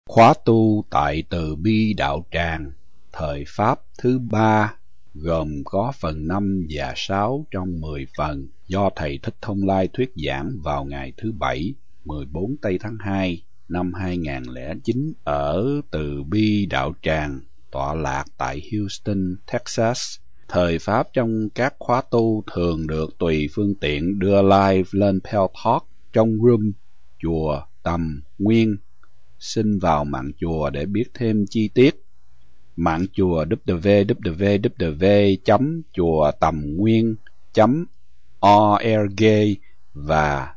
Khóa tu tại Từ Bi Đạo Tràng, thời Pháp thứ 3, gồm có phần 5 và 6 trong 10 phần do Thầy Thích Thông Lai thuyết giảng vào ngày thứ Bảy, 14 tây tháng 2 năm 2009 ở Từ Bi Đạo Tràng, tọa lạc tại Houston, Texas. Thời Pháp trong các khóa tu thường được tùy phương tiện đưa live lên Paltalk trong room chùa Tầm Nguyên. Xin vào mạng chùa để biết thêm chi tiết. Mạng chùa www.chuatamnguen.org và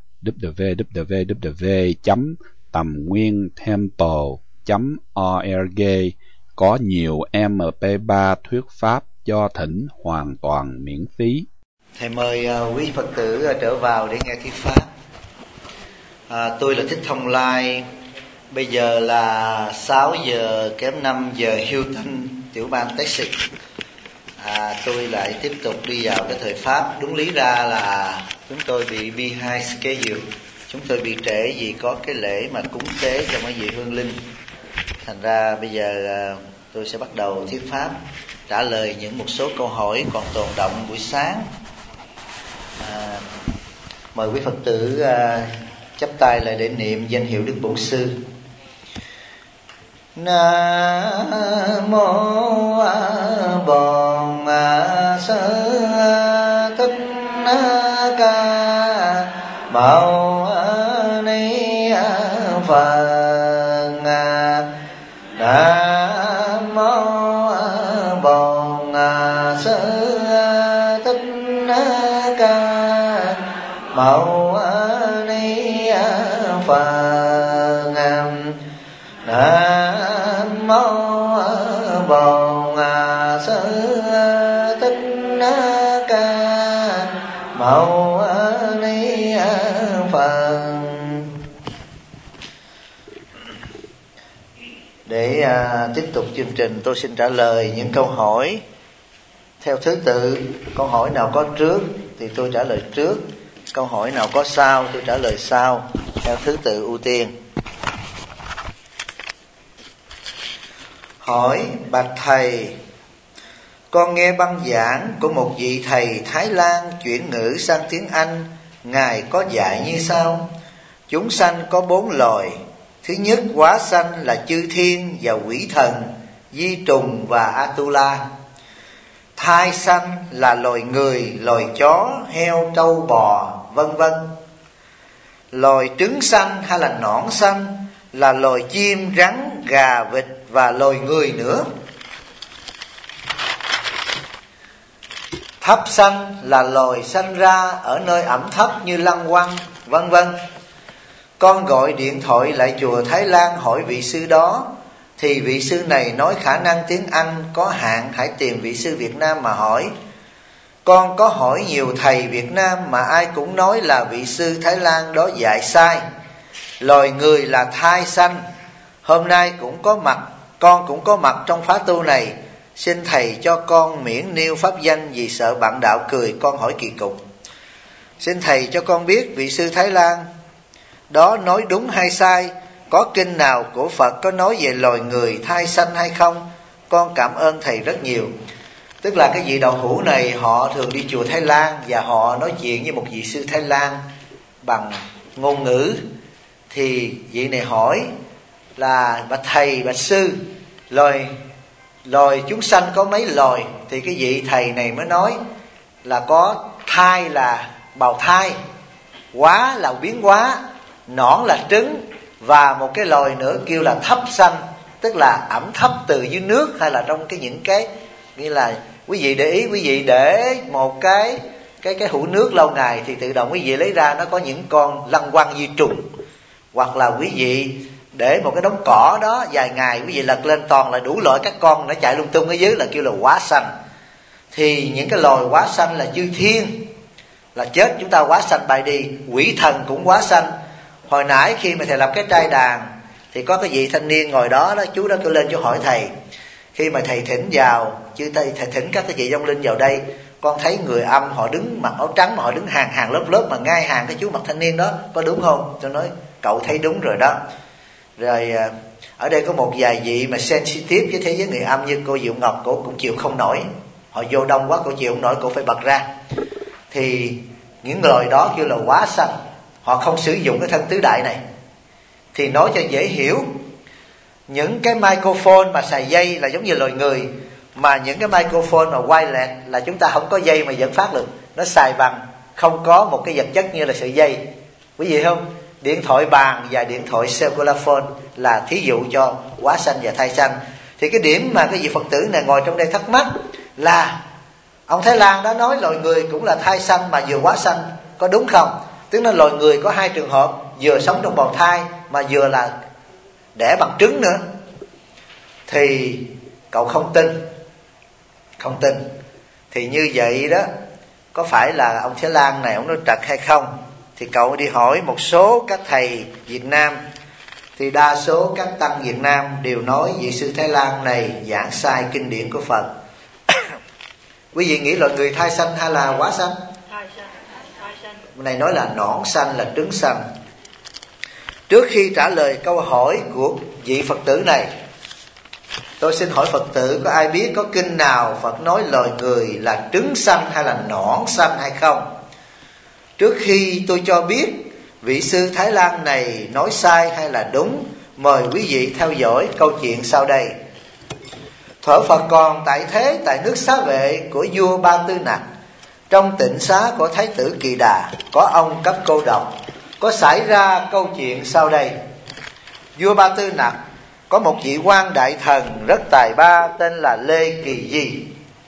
www.tamnguyentemple.org có nhiều MP3 thuyết pháp cho thỉnh hoàn toàn miễn phí. Thầy mời quý Phật tử trở vào để nghe thuyết pháp. Tôi là Thích Thông Lai. Bây giờ là 6 giờ kém 5 giờ Houston, tiểu bang Texas. Tôi lại tiếp tục đi vào cái thời Pháp. Đúng lý ra là chúng tôi bị behind schedule. Chúng tôi bị trễ vì có cái lễ mà cúng tế cho mấy vị hương linh. Thành ra bây giờ tôi sẽ bắt đầu thuyết pháp, trả lời một số câu hỏi còn tồn động buổi sáng. Mời quý Phật tử chắp tay lại để niệm danh hiệu Đức Bổn Sư. Nam mô Bổn Sư Thích Ca Mâu Ni Phật. Nam mô Bổn Sư Thích Ca Mâu Ni Phật. Nam mô Bổn Sư Thích Ca Mâu Ni Phật. Để tiếp tục chương trình, tôi xin trả lời những câu hỏi theo thứ tự. Câu hỏi nào có trước thì tôi trả lời trước, câu hỏi nào có sau tôi trả lời sau, theo thứ tự ưu tiên. Hỏi: bạch thầy, con nghe băng giảng của một vị thầy Thái Lan chuyển ngữ sang tiếng Anh. Ngài có dạy như sau: chúng sanh có 4 loài. Thứ nhất, hóa sanh là chư thiên và quỷ thần, di trùng và Atula. Thai sanh là loài người, loài chó, heo, trâu, bò, vân vân. Loài trứng sanh hay là nõn sanh là loài chim, rắn, gà, vịt và loài người nữa. Thấp sanh là loài sanh ra ở nơi ẩm thấp như lăng quăng, vân vân. Con gọi điện thoại lại chùa Thái Lan hỏi vị sư đó, thì vị sư này nói khả năng tiếng Anh có hạn, hãy tìm vị sư Việt Nam mà hỏi. Con có hỏi nhiều thầy Việt Nam mà ai cũng nói là vị sư Thái Lan đó dạy sai. Loài người là thai sanh. Hôm nay con cũng có mặt trong khóa tu này. Xin thầy cho con miễn nêu pháp danh vì sợ bạn đạo cười con hỏi kỳ cục. Xin thầy cho con biết vị sư Thái Lan đó nói đúng hay sai, có kinh nào của Phật có nói về loài người thai sanh hay không? Con cảm ơn thầy rất nhiều. Tức là cái vị đạo hữu này họ thường đi chùa Thái Lan và họ nói chuyện với một vị sư Thái Lan bằng ngôn ngữ. Thì vị này hỏi là: bạch thầy, bạch sư, loài chúng sanh có mấy loài? Thì cái vị thầy này mới nói là có thai là bào thai, hóa là biến hóa, nõn là trứng, và một cái loài nữa kêu là thấp sanh, tức là ẩm thấp từ dưới nước, hay là trong những cái nghĩa là quý vị để ý, quý vị để một cái hũ nước lâu ngày thì tự động quý vị lấy ra nó có những con lăng quăng di trùng. Hoặc là quý vị để một cái đống cỏ đó vài ngày, quý vị lật lên toàn là đủ loại các con nó chạy lung tung ở dưới, là kêu là hóa sanh. Thì những cái loài hóa sanh là chư thiên, là chết chúng ta hóa sanh bay đi. Quỷ thần cũng hóa sanh. Hồi nãy khi mà thầy làm cái trai đàn thì có cái vị thanh niên ngồi đó, chú đó kêu lên chú hỏi thầy. Khi mà thầy thỉnh vào, thầy thỉnh các cái vị vong linh vào đây, con thấy người âm họ đứng mặc áo trắng mà họ đứng hàng lớp mà ngay hàng cái chú mặt thanh niên đó, có đúng không? Tôi nói cậu thấy đúng rồi đó. Rồi ở đây có một vài vị mà sensitive với thế giới người âm như cô Diệu Ngọc, cô cũng chịu không nổi. Họ vô đông quá, cô chịu không nổi, cô phải bật ra. Thì những lời đó kêu là quá sanh. Họ không sử dụng cái thân tứ đại này. Thì nói cho dễ hiểu, những cái microphone mà xài dây là giống như loài người, mà những cái microphone mà wireless là chúng ta không có dây mà dẫn phát được. Nó xài bằng không có một cái vật chất như là sợi dây. Quý vị không? Điện thoại bàn và điện thoại cellular phone là thí dụ cho quá sanh và thai sanh. Thì cái điểm mà cái vị Phật tử này ngồi trong đây thắc mắc là ông Thái Lan đã nói loài người cũng là thai sanh mà vừa quá sanh, có đúng không? Tức là loài người có hai trường hợp, vừa sống trong bào thai mà vừa là đẻ bằng trứng nữa. Thì cậu không tin. Thì như vậy đó, có phải là ông Thái Lan này ông nói trật hay không? Thì cậu đi hỏi một số các thầy Việt Nam, thì đa số các tăng Việt Nam đều nói vị sư Thái Lan này giảng sai kinh điển của Phật. Quý vị nghĩ loài người thai sanh hay là quá sanh? Này nói là nõn sanh, là trứng sanh. Trước khi trả lời câu hỏi của vị Phật tử này, tôi xin hỏi Phật tử có ai biết có kinh nào Phật nói loài người là trứng sanh hay là nõn sanh hay không? Trước khi tôi cho biết vị sư Thái Lan này nói sai hay là đúng, mời quý vị theo dõi câu chuyện sau đây. Thuở Phật còn tại thế tại nước Xá Vệ của vua Ba Tư Nặc, trong tịnh xá của Thái tử Kỳ Đà, có ông cấp cô độc, có xảy ra câu chuyện sau đây. Vua Ba Tư Nặc có một vị quan đại thần rất tài ba tên là Lê Kỳ Di.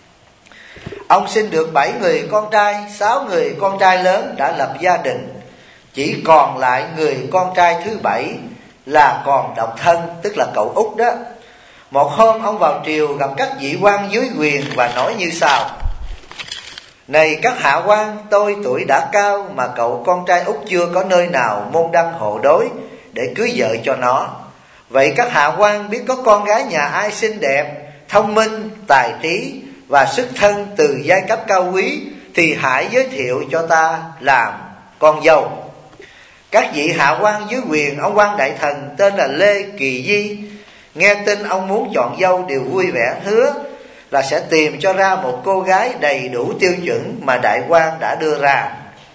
Ông sinh được 7 người con trai, 6 người con trai lớn đã lập gia đình, chỉ còn lại người con trai thứ 7 là còn độc thân, tức là cậu út đó. Một hôm ông vào triều gặp các vị quan dưới quyền và nói như sau: Này các hạ quan, tôi tuổi đã cao mà cậu con trai út chưa có nơi nào môn đăng hộ đối để cưới vợ cho nó. Vậy các hạ quan biết có con gái nhà ai xinh đẹp, thông minh, tài trí và xuất thân từ giai cấp cao quý thì hãy giới thiệu cho ta làm con dâu. Các vị hạ quan dưới quyền ông quan đại thần tên là Lê Kỳ Di nghe tin ông muốn chọn dâu đều vui vẻ hứa là sẽ tìm cho ra một cô gái đầy đủ tiêu chuẩn mà đại quan đã đưa ra.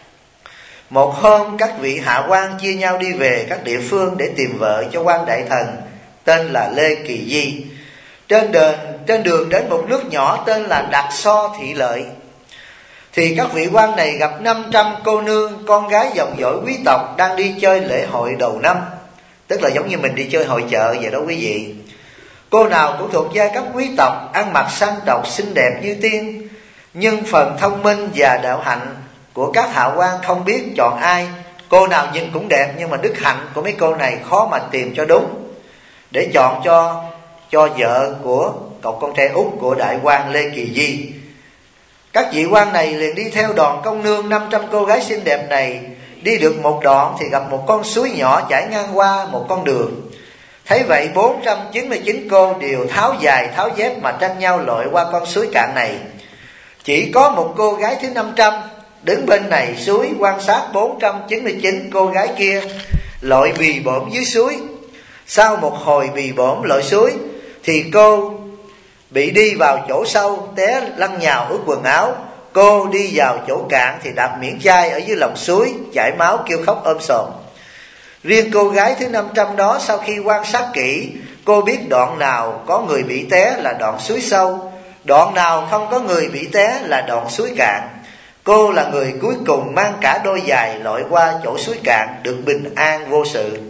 Một hôm các vị hạ quan chia nhau đi về các địa phương để tìm vợ cho quan đại thần tên là Lê Kỳ Di. Trên đường đến một nước nhỏ tên là Đạt So Thị Lợi, thì các vị quan này gặp 500 cô nương con gái dòng dõi quý tộc đang đi chơi lễ hội đầu năm, tức là giống như mình đi chơi hội chợ vậy đó quý vị. Cô nào cũng thuộc giai cấp quý tộc, ăn mặc sang trọng xinh đẹp như tiên, nhưng phần thông minh và đạo hạnh của các hạ quan không biết chọn ai. Cô nào nhìn cũng đẹp, nhưng mà đức hạnh của mấy cô này khó mà tìm cho đúng để chọn cho vợ của cậu con trai út của đại quan Lê Kỳ Di. Các vị quan này liền đi theo đoàn công nương 500 cô gái xinh đẹp này. Đi được một đoạn thì gặp một con suối nhỏ chảy ngang qua một con đường. Thấy vậy 499 cô đều tháo giày tháo dép mà tranh nhau lội qua con suối cạn này. Chỉ có một cô gái thứ 500 đứng bên này suối quan sát 499 cô gái kia lội bì bõm dưới suối. Sau một hồi bì bõm lội suối thì cô bị đi vào chỗ sâu, té lăn nhào ướt quần áo. Cô đi vào chỗ cạn thì đạp miệng chai ở dưới lòng suối, chảy máu kêu khóc ôm sòm. Riêng cô gái thứ 500 đó, sau khi quan sát kỹ, cô biết đoạn nào có người bị té là đoạn suối sâu, đoạn nào không có người bị té là đoạn suối cạn. Cô là người cuối cùng mang cả đôi giày lội qua chỗ suối cạn, được bình an vô sự.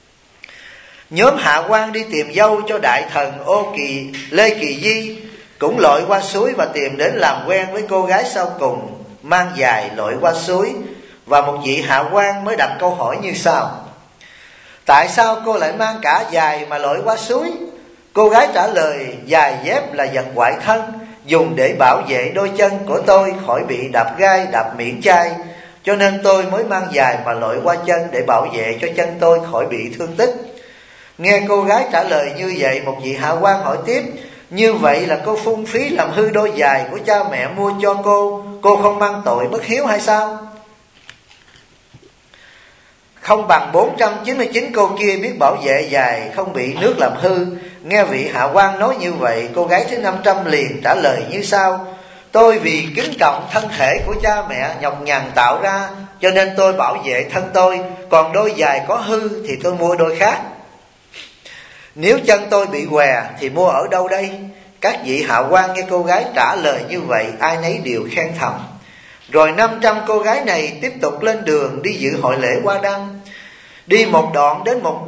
Nhóm hạ quan đi tìm dâu cho đại thần Lê Kỳ Di cũng lội qua suối và tìm đến làm quen với cô gái sau cùng mang giày lội qua suối. Và một vị hạ quan mới đặt câu hỏi như sau: Tại sao cô lại mang cả giày mà lội qua suối? Cô gái trả lời: Giày dép là vật ngoại thân, dùng để bảo vệ đôi chân của tôi khỏi bị đạp gai đạp miệng chai, cho nên tôi mới mang giày mà lội qua chân để bảo vệ cho chân tôi khỏi bị thương tích. Nghe cô gái trả lời như vậy, một vị hạ quan hỏi tiếp: Như vậy là cô phung phí làm hư đôi giày của cha mẹ mua cho cô không mang tội bất hiếu hay sao? không bằng 499 cô kia biết bảo vệ dài, không bị nước làm hư. Nghe vị hạ quan nói như vậy, cô gái thứ 500 liền trả lời như sau: tôi vì kính trọng thân thể của cha mẹ nhọc nhằn tạo ra, cho nên tôi bảo vệ thân tôi. Còn đôi giày có hư thì tôi mua đôi khác. Nếu chân tôi bị què thì mua ở đâu đây? Các vị hạ quan nghe cô gái trả lời như vậy, ai nấy đều khen thầm. Rồi 500 cô gái này tiếp tục lên đường đi dự hội lễ Hoa Đăng. Đi một đoạn đến một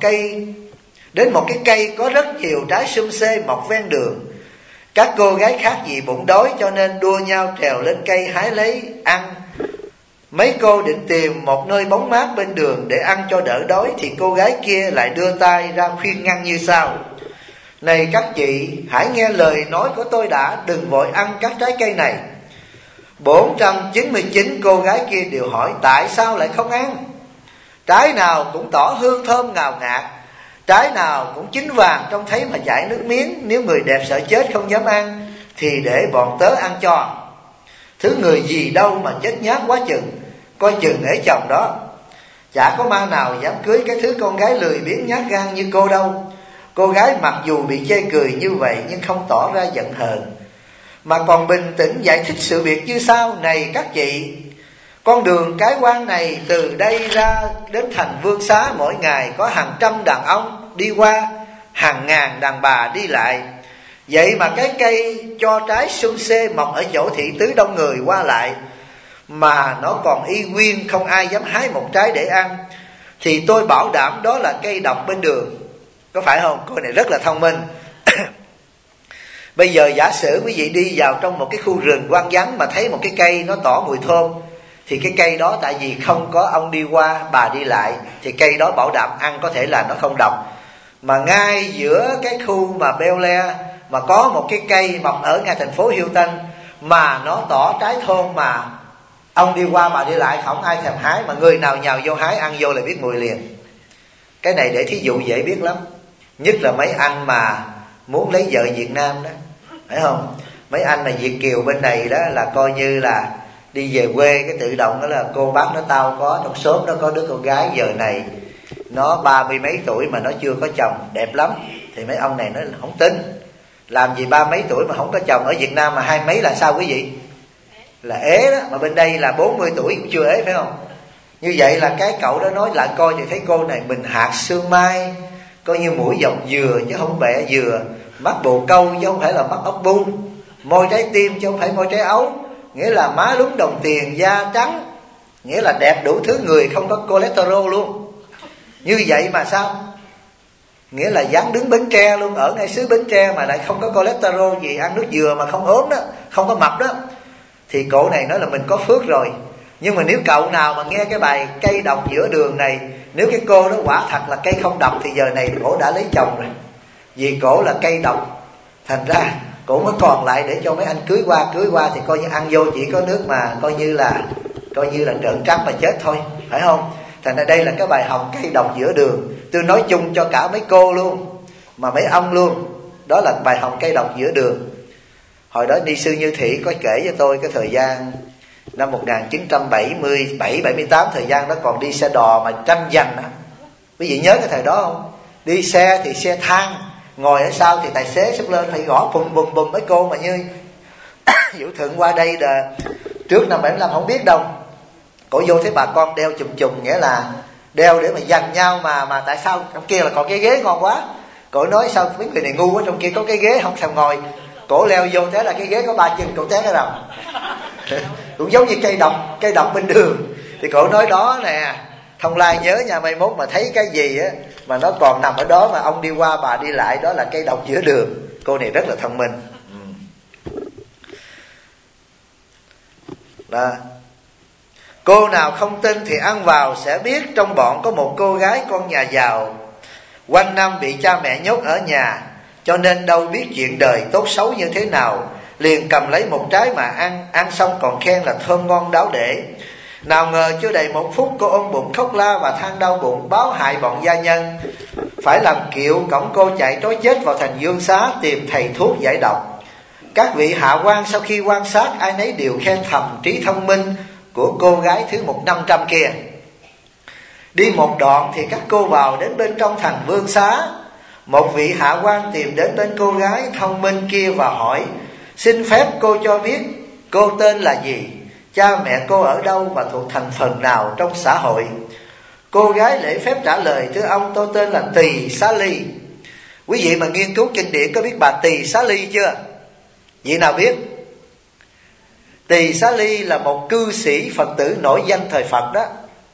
cái cây có rất nhiều trái sum xê mọc ven đường. Các cô gái khác vì bụng đói cho nên đua nhau trèo lên cây hái lấy ăn. Mấy cô định tìm một nơi bóng mát bên đường để ăn cho đỡ đói, thì cô gái kia lại đưa tay ra khuyên ngăn như sau: này các chị, hãy nghe lời nói của tôi đã, đừng vội ăn các trái cây này. 499 cô gái kia đều hỏi tại sao lại không ăn. Trái nào cũng tỏ hương thơm ngào ngạt, trái nào cũng chín vàng trông thấy mà chảy nước miếng. Nếu người đẹp sợ chết không dám ăn thì để bọn tớ ăn cho. Thứ người gì đâu mà chết nhát quá chừng, coi chừng ế chồng đó. Chả có ma nào dám cưới cái thứ con gái lười biếng nhát gan như cô đâu. Cô gái mặc dù bị chê cười như vậy nhưng không tỏ ra giận hờn, mà còn bình tĩnh giải thích sự việc như sau: này các chị, con đường cái quan này từ đây ra đến thành Vương Xá mỗi ngày có hàng trăm đàn ông đi qua, hàng ngàn đàn bà đi lại. Vậy mà cái cây cho trái sum xê mọc ở chỗ thị tứ đông người qua lại, mà nó còn y nguyên không ai dám hái một trái để ăn, thì tôi bảo đảm đó là cây độc bên đường. Có phải không? Cô này rất là thông minh. Bây giờ giả sử quý vị đi vào trong một cái khu rừng hoang vắng mà thấy một cái cây nó tỏ mùi thơm, thì cái cây đó tại vì không có ông đi qua bà đi lại, thì cây đó bảo đảm ăn có thể là nó không độc. Mà ngay giữa cái khu mà Bel Air mà có một cái cây mọc ở ngay thành phố Hilton mà nó tỏ trái thơm, mà ông đi qua bà đi lại không ai thèm hái, mà người nào nhào vô hái ăn vô là biết mùi liền. Cái này để thí dụ dễ biết lắm, nhất là mấy anh mà muốn lấy vợ Việt Nam đó, phải không? Mấy anh là Việt kiều bên này đó là coi như là đi về quê cái tự động đó là cô bác nó tao có trong xóm nó có đứa con gái giờ này nó 30 mấy tuổi mà nó chưa có chồng, đẹp lắm. Thì mấy ông này nó không tin, làm gì 30 mấy tuổi mà không có chồng. Ở Việt Nam mà 20 mấy là sao quý vị? Là ế đó, mà bên đây là 40 tuổi cũng chưa ế, phải không? Như vậy là cái cậu đó nói lại coi thì thấy cô này mình hạt sương mai, coi như mũi dọc dừa chứ không bẹ dừa, mắt bồ câu chứ không phải là mắt ốc bu, môi trái tim chứ không phải môi trái ấu, nghĩa là má lúng đồng tiền, da trắng, nghĩa là đẹp đủ thứ, người không có cholesterol luôn. Như vậy mà sao? Nghĩa là dáng đứng Bến Tre luôn, ở ngay xứ Bến Tre mà lại không có cholesterol gì, ăn nước dừa mà không ốm đó, không có mập đó, thì cậu này nói là mình có phước rồi. Nhưng mà nếu cậu nào mà nghe cái bài cây độc giữa đường này, nếu cái cô đó quả thật là cây không độc thì giờ này cổ đã lấy chồng rồi. Vì cổ là cây độc, thành ra cổ mới còn lại để cho mấy anh cưới qua thì coi như ăn vô chỉ có nước mà coi như là trợn trắng mà chết thôi, phải không? Thành ra đây là cái bài học cây độc giữa đường. Tôi nói chung cho cả mấy cô luôn mà mấy ông luôn, đó là bài học cây độc giữa đường. Hồi đó ni sư Như Thị có kể cho tôi cái thời gian năm 1977-78, thời gian đó còn đi xe đò mà tranh giành á. Quý vị nhớ cái thời đó không? Đi xe thì xe thang, ngồi ở sau thì tài xế xuất lên phải gõ bùm bùm bùm. Mấy cô mà như Vũ Thượng qua đây là trước năm 75 không biết đâu, cổ vô thấy bà con đeo chùm, nghĩa là đeo để mà giành nhau, mà tại sao trong kia là còn cái ghế ngon quá. Cổ nói sao mấy người này ngu quá, trong kia có cái ghế không thèm ngồi. Cổ leo vô thế là cái ghế có 3 chân, cổ té cái đầu. Cũng giống như cây độc bên đường. Thì cổ nói đó nè, Thông Lai nhớ nha, mai mốt mà thấy cái gì á mà nó còn nằm ở đó mà ông đi qua bà đi lại, đó là cây độc giữa đường. Cô này rất là thông minh đó. Cô nào không tin thì ăn vào sẽ biết. Trong bọn có một cô gái con nhà giàu, quanh năm bị cha mẹ nhốt ở nhà, cho nên đâu biết chuyện đời tốt xấu như thế nào. Liền cầm lấy một trái mà ăn xong còn khen là thơm ngon đáo để. Nào ngờ chưa đầy 1 phút cô ôm bụng khóc la và than đau bụng, báo hại bọn gia nhân. Phải làm kiệu cõng cô chạy trối chết vào thành Dương Xá tìm thầy thuốc giải độc. Các vị hạ quan sau khi quan sát ai nấy đều khen thầm trí thông minh của cô gái thứ 1500 kia. Đi một đoạn thì các cô vào đến bên trong thành vương xá. Một vị hạ quan tìm đến bên cô gái thông minh kia và hỏi: xin phép cô cho biết cô tên là gì, cha mẹ cô ở đâu và thuộc thành phần nào trong xã hội. Cô gái lễ phép trả lời: thưa ông, tôi tên là Tỳ Xá Ly. Quý vị mà nghiên cứu kinh điển có biết bà Tỳ Xá Ly chưa? Vị nào biết? Tỳ Xá Ly là một cư sĩ Phật tử nổi danh thời Phật đó.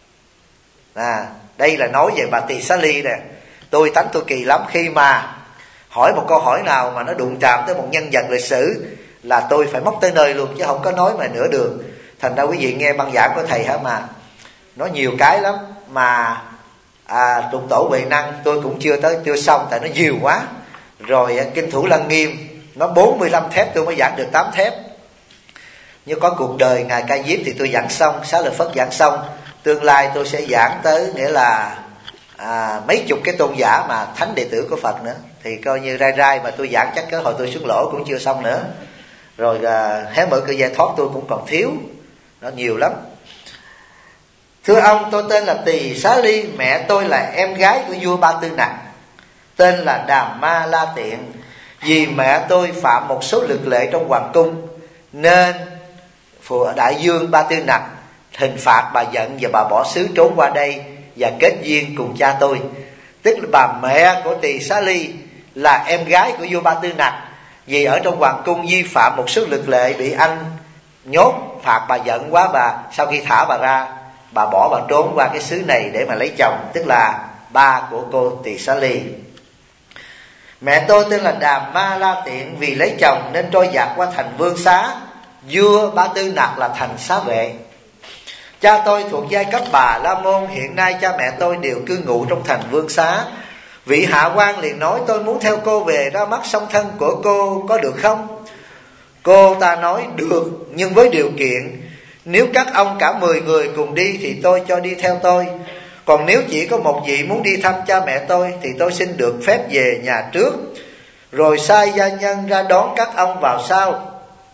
Đây là nói về bà Tỳ Xá Ly nè. Tôi tánh tôi kỳ lắm, khi mà hỏi một câu hỏi nào mà nó đụng chạm tới một nhân vật lịch sử là tôi phải móc tới nơi luôn, chứ không có nói mà nửa đường. Thành ra quý vị nghe băng giảng của thầy hả, mà nó nhiều cái lắm mà trục tổ Huệ Năng tôi cũng chưa xong, tại nó nhiều quá. Rồi Kinh Thủ Lăng Nghiêm nó 45 thép tôi mới giảng được 8 thép. Như có cuộc đời Ngài Ca Diếp thì tôi giảng xong, Xá Lợi Phất giảng xong. Tương lai tôi sẽ giảng tới nghĩa là mấy chục cái tôn giả mà thánh đệ tử của Phật nữa. Thì coi như rai mà tôi giảng chắc cái hồi tôi xuống lỗ cũng chưa xong nữa. Rồi hé mở cửa giải thoát tôi cũng còn thiếu. Nó nhiều lắm. Thưa ông, tôi tên là Tỳ Xá Ly. Mẹ tôi là em gái của vua Ba Tư Nặc, tên là Đàm Ma La Tiện. Vì mẹ tôi phạm một số luật lệ trong hoàng cung, nên đại vương Ba Tư Nặc hình phạt bà giận và bà bỏ xứ trốn qua đây và kết duyên cùng cha tôi. Tức là bà mẹ của Tỳ Xá Ly là em gái của vua Ba Tư Nặc. Vì ở trong hoàng cung vi phạm một số luật lệ, bị anh nhốt, phạt bà giận quá, sau khi thả bà ra, bà bỏ bà trốn qua cái xứ này để mà lấy chồng, tức là ba của cô Tỳ Xá Ly. Mẹ tôi tên là Đàm Ma La Tiện, vì lấy chồng nên trôi dạt qua thành Vương Xá. Vua Ba Tư Nặc là thành Xá Vệ. Cha tôi thuộc giai cấp Bà La Môn. Hiện nay cha mẹ tôi đều cư ngụ trong thành Vương Xá. Vị hạ quan liền nói: tôi muốn theo cô về ra mắt song thân của cô, có được không? Cô ta nói: được, nhưng với điều kiện nếu các ông cả 10 người cùng đi thì tôi cho đi theo tôi. Còn nếu chỉ có một vị muốn đi thăm cha mẹ tôi thì tôi xin được phép về nhà trước, rồi sai gia nhân ra đón các ông vào sau.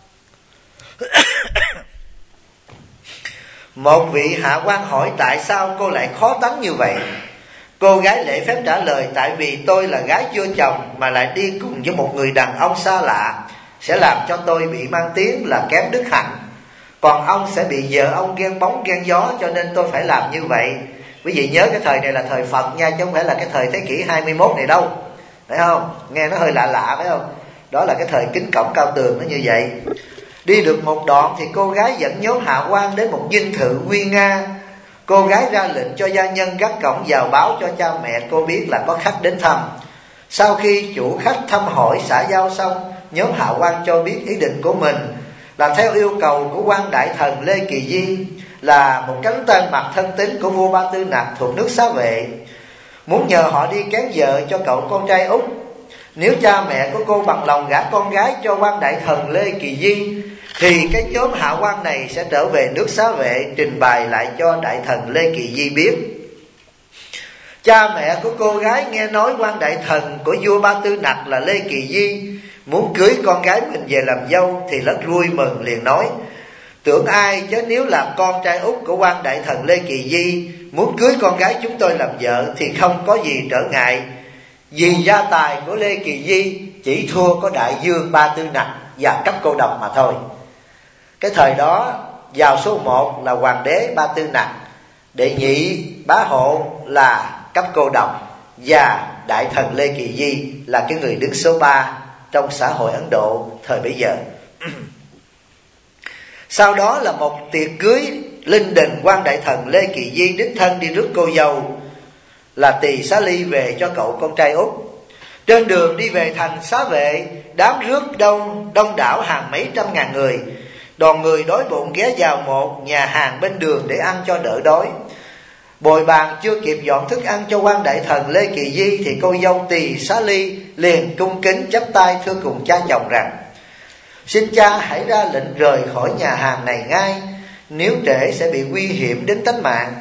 Một vị hạ quan hỏi: tại sao cô lại khó tánh như vậy? Cô gái lễ phép trả lời: tại vì tôi là gái chưa chồng mà lại đi cùng với một người đàn ông xa lạ, sẽ làm cho tôi bị mang tiếng là kém đức hạnh. Còn ông sẽ bị vợ ông ghen bóng ghen gió, cho nên tôi phải làm như vậy. Quý vị nhớ cái thời này là thời Phật nha, chứ không phải là cái thời thế kỷ 21 này đâu, phải không? Nghe nó hơi lạ lạ phải không? Đó là cái thời kính cổng cao tường nó như vậy. Đi được một đoạn thì cô gái dẫn nhóm hạ quan đến một dinh thự nguy nga. Cô gái ra lệnh cho gia nhân gác cổng vào báo cho cha mẹ cô biết là có khách đến thăm. Sau khi chủ khách thăm hỏi xã giao xong, nhóm hạ quan cho biết ý định của mình là theo yêu cầu của quan đại thần Lê Kỳ Di, là một cánh tên mặt thân tín của vua Ba Tư Nặc thuộc nước Xá Vệ, muốn nhờ họ đi kén vợ cho cậu con trai út. Nếu cha mẹ của cô bằng lòng gả con gái cho quan đại thần Lê Kỳ Di thì cái nhóm hạ quan này sẽ trở về nước Xá Vệ, trình bày lại cho đại thần Lê Kỳ Di biết. Cha mẹ của cô gái nghe nói quan đại thần của vua Ba Tư Nặc là Lê Kỳ Di muốn cưới con gái mình về làm dâu thì rất vui mừng, liền nói: tưởng ai chứ nếu là con trai út của quan đại thần Lê Kỳ Di muốn cưới con gái chúng tôi làm vợ thì không có gì trở ngại, vì gia tài của Lê Kỳ Di chỉ thua có đại vương Ba Tư Nặc và cấp cô độc mà thôi. Cái thời đó vào số 1 là hoàng đế Ba Tư Nặc, đệ nhị bá hộ là cấp cô độc, và đại thần Lê Kỳ Di là cái người đứng số 3 trong xã hội Ấn Độ thời bấy giờ. Sau đó là một tiệc cưới linh đình, quan đại thần Lê Kỳ Di đích thân đi rước cô dâu là Tỳ Xá Ly về cho cậu con trai út. Trên đường đi về thành Xá Vệ, đám rước đông đảo hàng mấy trăm ngàn người. Đoàn người đói bụng ghé vào một nhà hàng bên đường để ăn cho đỡ đói. Bồi bàn chưa kịp dọn thức ăn cho quan đại thần Lê Kỳ Di thì cô dâu Tỳ Xá Ly liền cung kính chắp tay thưa cùng cha chồng rằng: xin cha hãy ra lệnh rời khỏi nhà hàng này ngay, nếu trễ sẽ bị nguy hiểm đến tính mạng.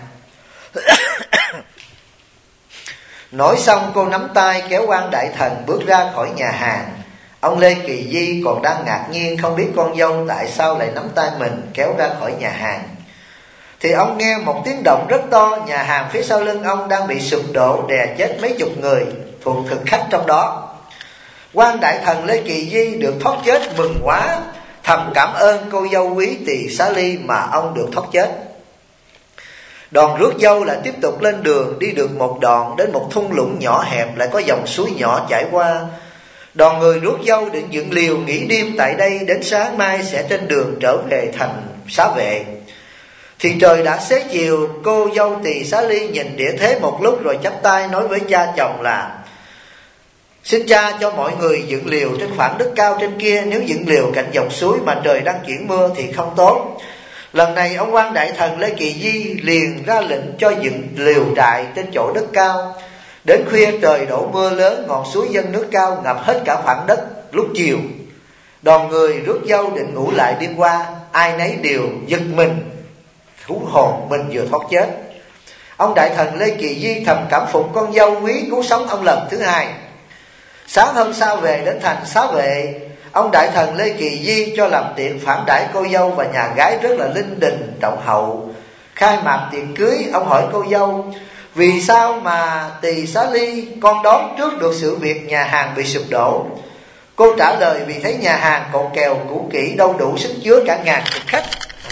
Nói xong cô nắm tay kéo quan đại thần bước ra khỏi nhà hàng. Ông Lê Kỳ Di còn đang ngạc nhiên không biết con dâu tại sao lại nắm tay mình kéo ra khỏi nhà hàng. thì ông nghe một tiếng động rất to. Nhà hàng phía sau lưng ông đang bị sụp đổ, đè chết mấy chục người thuộc thực khách trong đó. Quan đại thần Lê Kỳ Di được thoát chết mừng quá, thầm cảm ơn cô dâu quý Tỳ Xá Ly mà ông được thoát chết. Đoàn rước dâu lại tiếp tục lên đường. Đi được một đoạn đến một thung lũng nhỏ hẹp, lại có dòng suối nhỏ chảy qua. Đoàn người rước dâu định dựng liều nghỉ đêm tại đây, đến sáng mai sẽ trên đường trở về thành Xá Vệ. Thì trời đã xế chiều. Cô dâu Tỳ Xá Ly nhìn địa thế một lúc rồi chắp tay nói với cha chồng là: xin cha cho mọi người dựng liều trên khoảng đất cao trên kia. Nếu dựng liều cạnh dòng suối mà trời đang chuyển mưa thì không tốt. Lần này ông quan đại thần Lê Kỳ Di liền ra lệnh cho dựng liều trại trên chỗ đất cao. Đến khuya trời đổ mưa lớn, ngọn suối dâng nước cao ngập hết cả khoảng đất. Lúc chiều, đoàn người rước dâu định ngủ lại đêm qua, ai nấy đều giật mình, thú hồn mình vừa thoát chết. Ông đại thần Lê Kỳ Di thầm cảm phục con dâu quý cứu sống ông lần thứ hai. Sáng hôm sau về đến thành Xá Vệ, ông đại thần Lê Kỳ Di cho làm tiệc phản đãi cô dâu và nhà gái rất là linh đình trọng hậu. Khai mạc tiệc cưới, ông hỏi cô dâu: vì sao mà Tỳ Xá Ly con đoán trước được sự việc nhà hàng bị sụp đổ? Cô trả lời: vì thấy nhà hàng cột kèo cũ kỹ, đâu đủ sức chứa cả ngàn thực khách.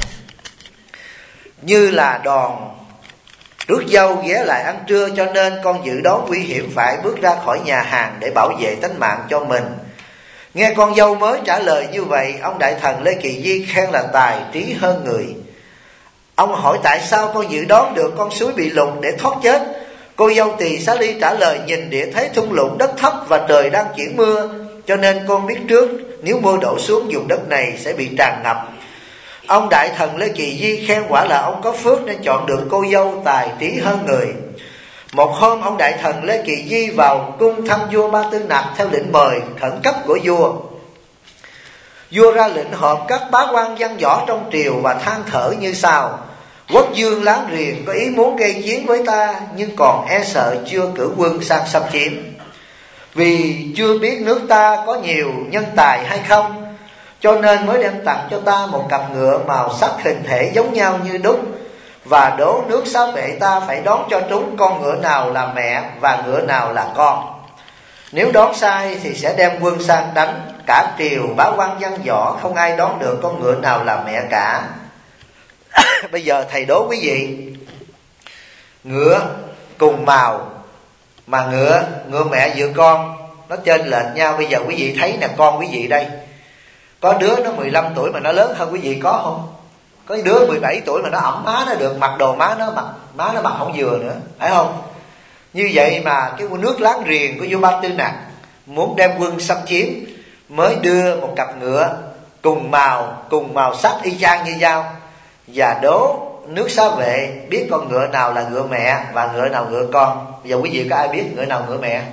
Như là đoàn rước dâu ghé lại ăn trưa, cho nên con dự đoán nguy hiểm phải bước ra khỏi nhà hàng để bảo vệ tính mạng cho mình. Nghe con dâu mới trả lời như vậy, ông đại thần Lê Kỳ Di khen là tài trí hơn người. Ông hỏi tại sao con dự đoán được con suối bị lụt để thoát chết. Cô dâu Tỳ Xá Ly trả lời: nhìn địa thế thung lũng đất thấp và trời đang chuyển mưa, cho nên con biết trước nếu mưa đổ xuống vùng đất này sẽ bị tràn ngập. Ông đại thần Lê Kỳ Di khen quả là ông có phước nên chọn được cô dâu tài trí hơn người. Một hôm ông đại thần Lê Kỳ Di vào cung thăm vua Ba Tư Nặc theo lệnh mời khẩn cấp của vua. Vua ra lệnh họp các bá quan văn võ trong triều và than thở như sau: quốc dương láng giềng có ý muốn gây chiến với ta, nhưng còn e sợ chưa cử quân sang xâm chiếm. Vì chưa biết nước ta có nhiều nhân tài hay không, cho nên mới đem tặng cho ta một cặp ngựa màu sắc hình thể giống nhau như đúc, và đố nước Xá Vệ ta phải đoán cho trúng con ngựa nào là mẹ và ngựa nào là con. Nếu đoán sai thì sẽ đem quân sang đánh. Cả triều bá quan văn võ không ai đoán được con ngựa nào là mẹ cả. Bây giờ thầy đố quý vị, ngựa cùng màu mà ngựa mẹ vợ con nó chênh lệch nhau. Bây giờ quý vị thấy nè, con quý vị đây, có đứa nó 15 tuổi mà nó lớn hơn quý vị có không? Có đứa 17 tuổi mà nó ẵm má nó được, mặc đồ má nó mặc không vừa nữa, phải không? Như vậy mà cái nước láng giềng của vua Ba Tư Nặc muốn đem quân xâm chiếm, mới đưa một cặp ngựa cùng màu sắc y chang như nhau, và đố nước Xá Vệ biết con ngựa nào là ngựa mẹ và ngựa nào ngựa con. Bây giờ quý vị có ai biết ngựa nào ngựa mẹ?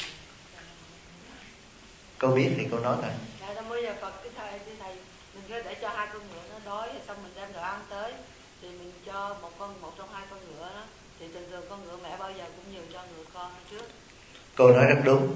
Cô biết thì cô nói thôi. Để cho hai con ngựa nó đói, xong mình đem đồ ăn tới thì mình cho một trong hai con ngựa đó, thì thường thường con ngựa mẹ bao giờ cũng nhiều cho ngựa con trước. Cô nói rất đúng,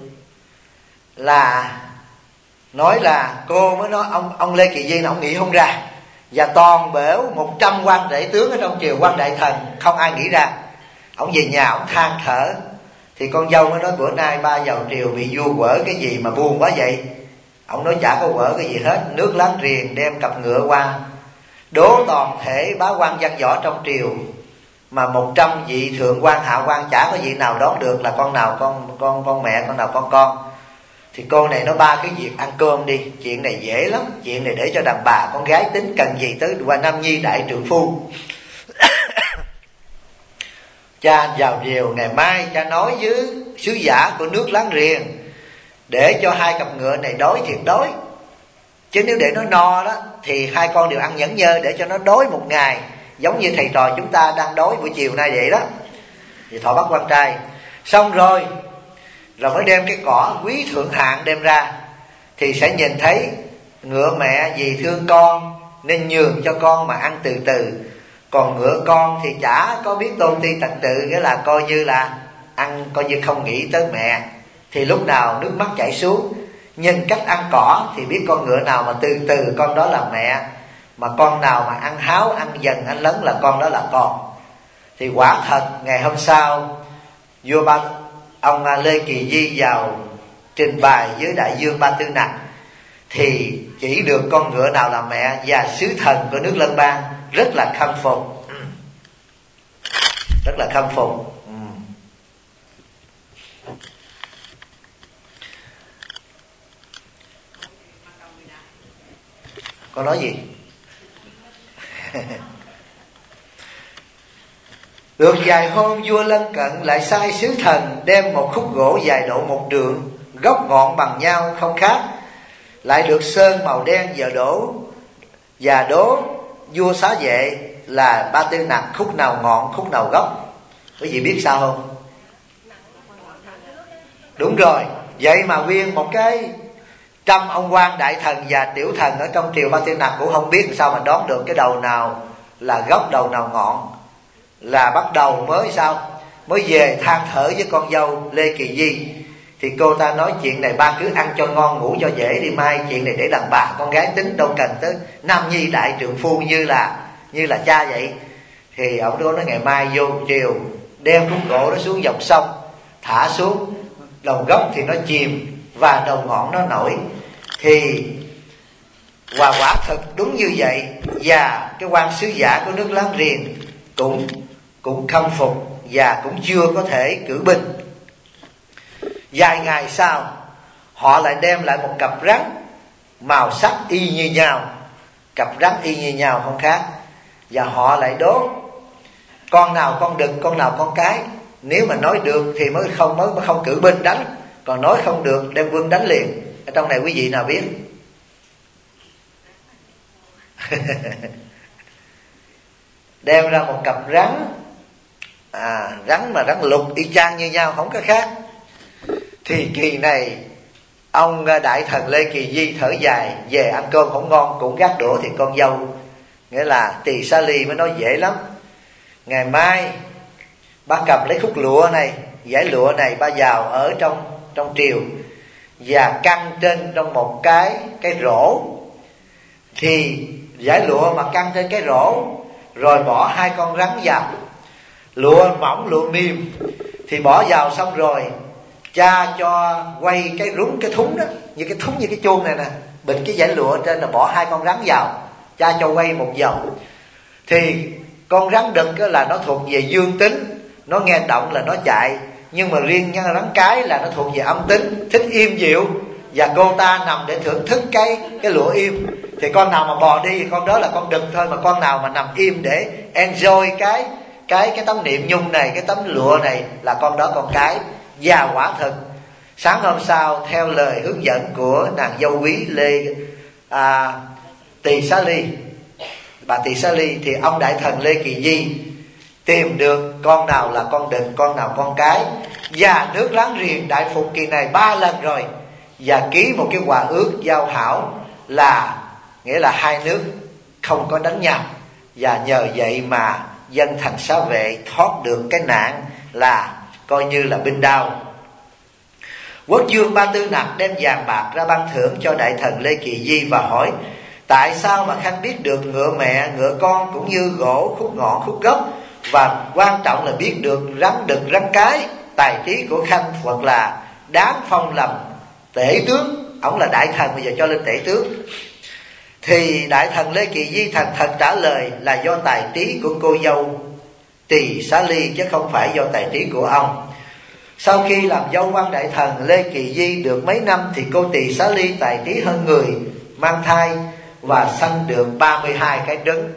là cô mới nói ông Lê Kỳ Di là ông nghĩ không ra, và toàn bẻo 100 quan đệ tướng ở trong triều, quan đại thần không ai nghĩ ra. Ông về nhà ông than thở, thì con dâu mới nói bữa nay ba vào triều bị vua quở cái gì mà buồn quá vậy. Ông nói chả có quở cái gì hết, nước láng giềng đem cặp ngựa qua, đố toàn thể bá quan văn võ trong triều, mà 100 vị thượng quan hạ quan chả có vị nào đoán được là con nào con mẹ, con nào con. Thì cô này nói ba cái việc ăn cơm đi, chuyện này dễ lắm, chuyện này để cho đàn bà con gái tính, cần gì tới qua Nam Nhi đại trượng phu. Cha vào triều ngày mai cha nói với sứ giả của nước láng giềng để cho hai cặp ngựa này đói thiệt đói, chứ nếu để nó no đó thì hai con đều ăn nhẫn nhơ, để cho nó đói một ngày, giống như thầy trò chúng ta đang đói buổi chiều nay vậy đó. Thì thọ bắt quan trai xong rồi mới đem cái cỏ quý thượng hạng đem ra, thì sẽ nhìn thấy ngựa mẹ vì thương con nên nhường cho con mà ăn từ từ, còn ngựa con thì chả có biết tôn ti tật tự, nghĩa là coi như là ăn coi như không nghĩ tới mẹ. Thì lúc nào nước mắt chảy xuống, nhìn cách ăn cỏ thì biết con ngựa nào mà từ từ con đó là mẹ, mà con nào mà ăn háo, ăn dần, ăn lớn là con đó là con. Thì quả thật ngày hôm sau ông Lê Kỳ Di vào trình bày với đại vương Ba Tư Nặc thì chỉ được con ngựa nào là mẹ, và sứ thần của nước Lân Bang rất là khâm phục, rất là khâm phục. Con nói gì? Được vài hôm, vua lân cận lại sai sứ thần đem một khúc gỗ dài độ 1 trượng, gốc ngọn bằng nhau không khác, lại được sơn màu đen và đố vua xá vệ là Ba Tư Nặc khúc nào ngọn, khúc nào gốc. Quý vị biết sao không? Đúng rồi. Vậy mà nguyên một cái trăm ông quan đại thần và tiểu thần ở trong triều Ba Tư Nặc cũng không biết sao mà đoán được cái đầu nào là gốc, đầu nào ngọn. Là bắt đầu mới về than thở với con dâu Lê Kỳ Di. Thì cô ta nói chuyện này ba cứ ăn cho ngon, ngủ cho dễ đi, mai chuyện này để đàn bà con gái tính, đâu cần tới nam nhi đại trượng phu như là cha vậy. Thì ông đó nói ngày mai vô triều đem khúc gỗ nó xuống dòng sông, thả xuống, đầu gốc thì nó chìm và đầu ngọn nó nổi. Thì quả thật đúng như vậy. Và cái quan sứ giả của nước láng giềng cũng khâm phục và cũng chưa có thể cử binh. Vài ngày sau, họ lại đem lại một cặp rắn màu sắc y như nhau, cặp rắn y như nhau không khác, và họ lại đố con nào con đực, con nào con cái. Nếu mà nói được thì mới không cử binh đánh, còn nói không được đem quân đánh liền. Ở trong này quý vị nào biết? Đem ra một cặp rắn, rắn mà rắn lục y chang như nhau, không có khác. Thì kỳ này ông đại thần Lê Kỳ Di thở dài, về ăn cơm không ngon cũng gác đũa. Thì con dâu nghĩa là Tỳ Xá Ly mới nói dễ lắm, ngày mai ba cầm lấy khúc lụa này, dải lụa này ba vào ở trong triều và căng trên trong một cái rổ. Thì dải lụa mà căng trên cái rổ rồi bỏ 2 con rắn vào, lụa mỏng lụa mềm thì bỏ vào xong rồi cha cho quay cái rúng, cái thúng đó, như cái thúng như cái chuông này nè, bịch cái dải lụa trên là bỏ 2 con rắn vào, cha cho quay một vòng. Thì con rắn đực là nó thuộc về dương tính, nó nghe động là nó chạy. Nhưng mà riêng nhân rắn cái là nó thuộc về âm tính, thích im dịu, và cô ta nằm để thưởng thức cái lụa im. Thì con nào mà bò đi thì con đó là con đực thôi, mà con nào mà nằm im để enjoy cái tấm niệm nhung này, cái tấm lụa này là con đó con cái. Và quả thực sáng hôm sau, theo lời hướng dẫn của nàng dâu quý Tỳ Xá Ly, bà Tỳ Xá Ly, thì ông đại thần Lê Kỳ Di tìm được con nào là con đực, con nào con cái. Và nước láng giềng đại phục kỳ này 3 lần rồi, và ký một cái hòa ước giao hảo, là nghĩa là hai nước không có đánh nhau. Và nhờ vậy mà dân thành Xá Vệ thoát được cái nạn là coi như là binh đao. Quốc vương Ba Tư Nặc đem vàng bạc ra ban thưởng cho đại thần Lê Kỳ Di và hỏi: tại sao mà Khanh biết được ngựa mẹ, ngựa con, cũng như gỗ, khúc ngọn, khúc gốc, và quan trọng là biết được rắn đực, rắn cái? Tài trí của Khanh hoặc là đáng phong làm tể tướng. Ông là đại thần, bây giờ cho lên tể tướng. Thì đại thần Lê Kỳ Di thành thật trả lời là do tài trí của cô dâu Tỳ Xá Ly, chứ không phải do tài trí của ông. Sau khi làm dâu quan đại thần Lê Kỳ Di được mấy năm thì cô Tỳ Xá Ly tài trí hơn người, mang thai và sanh được 32 cái trứng.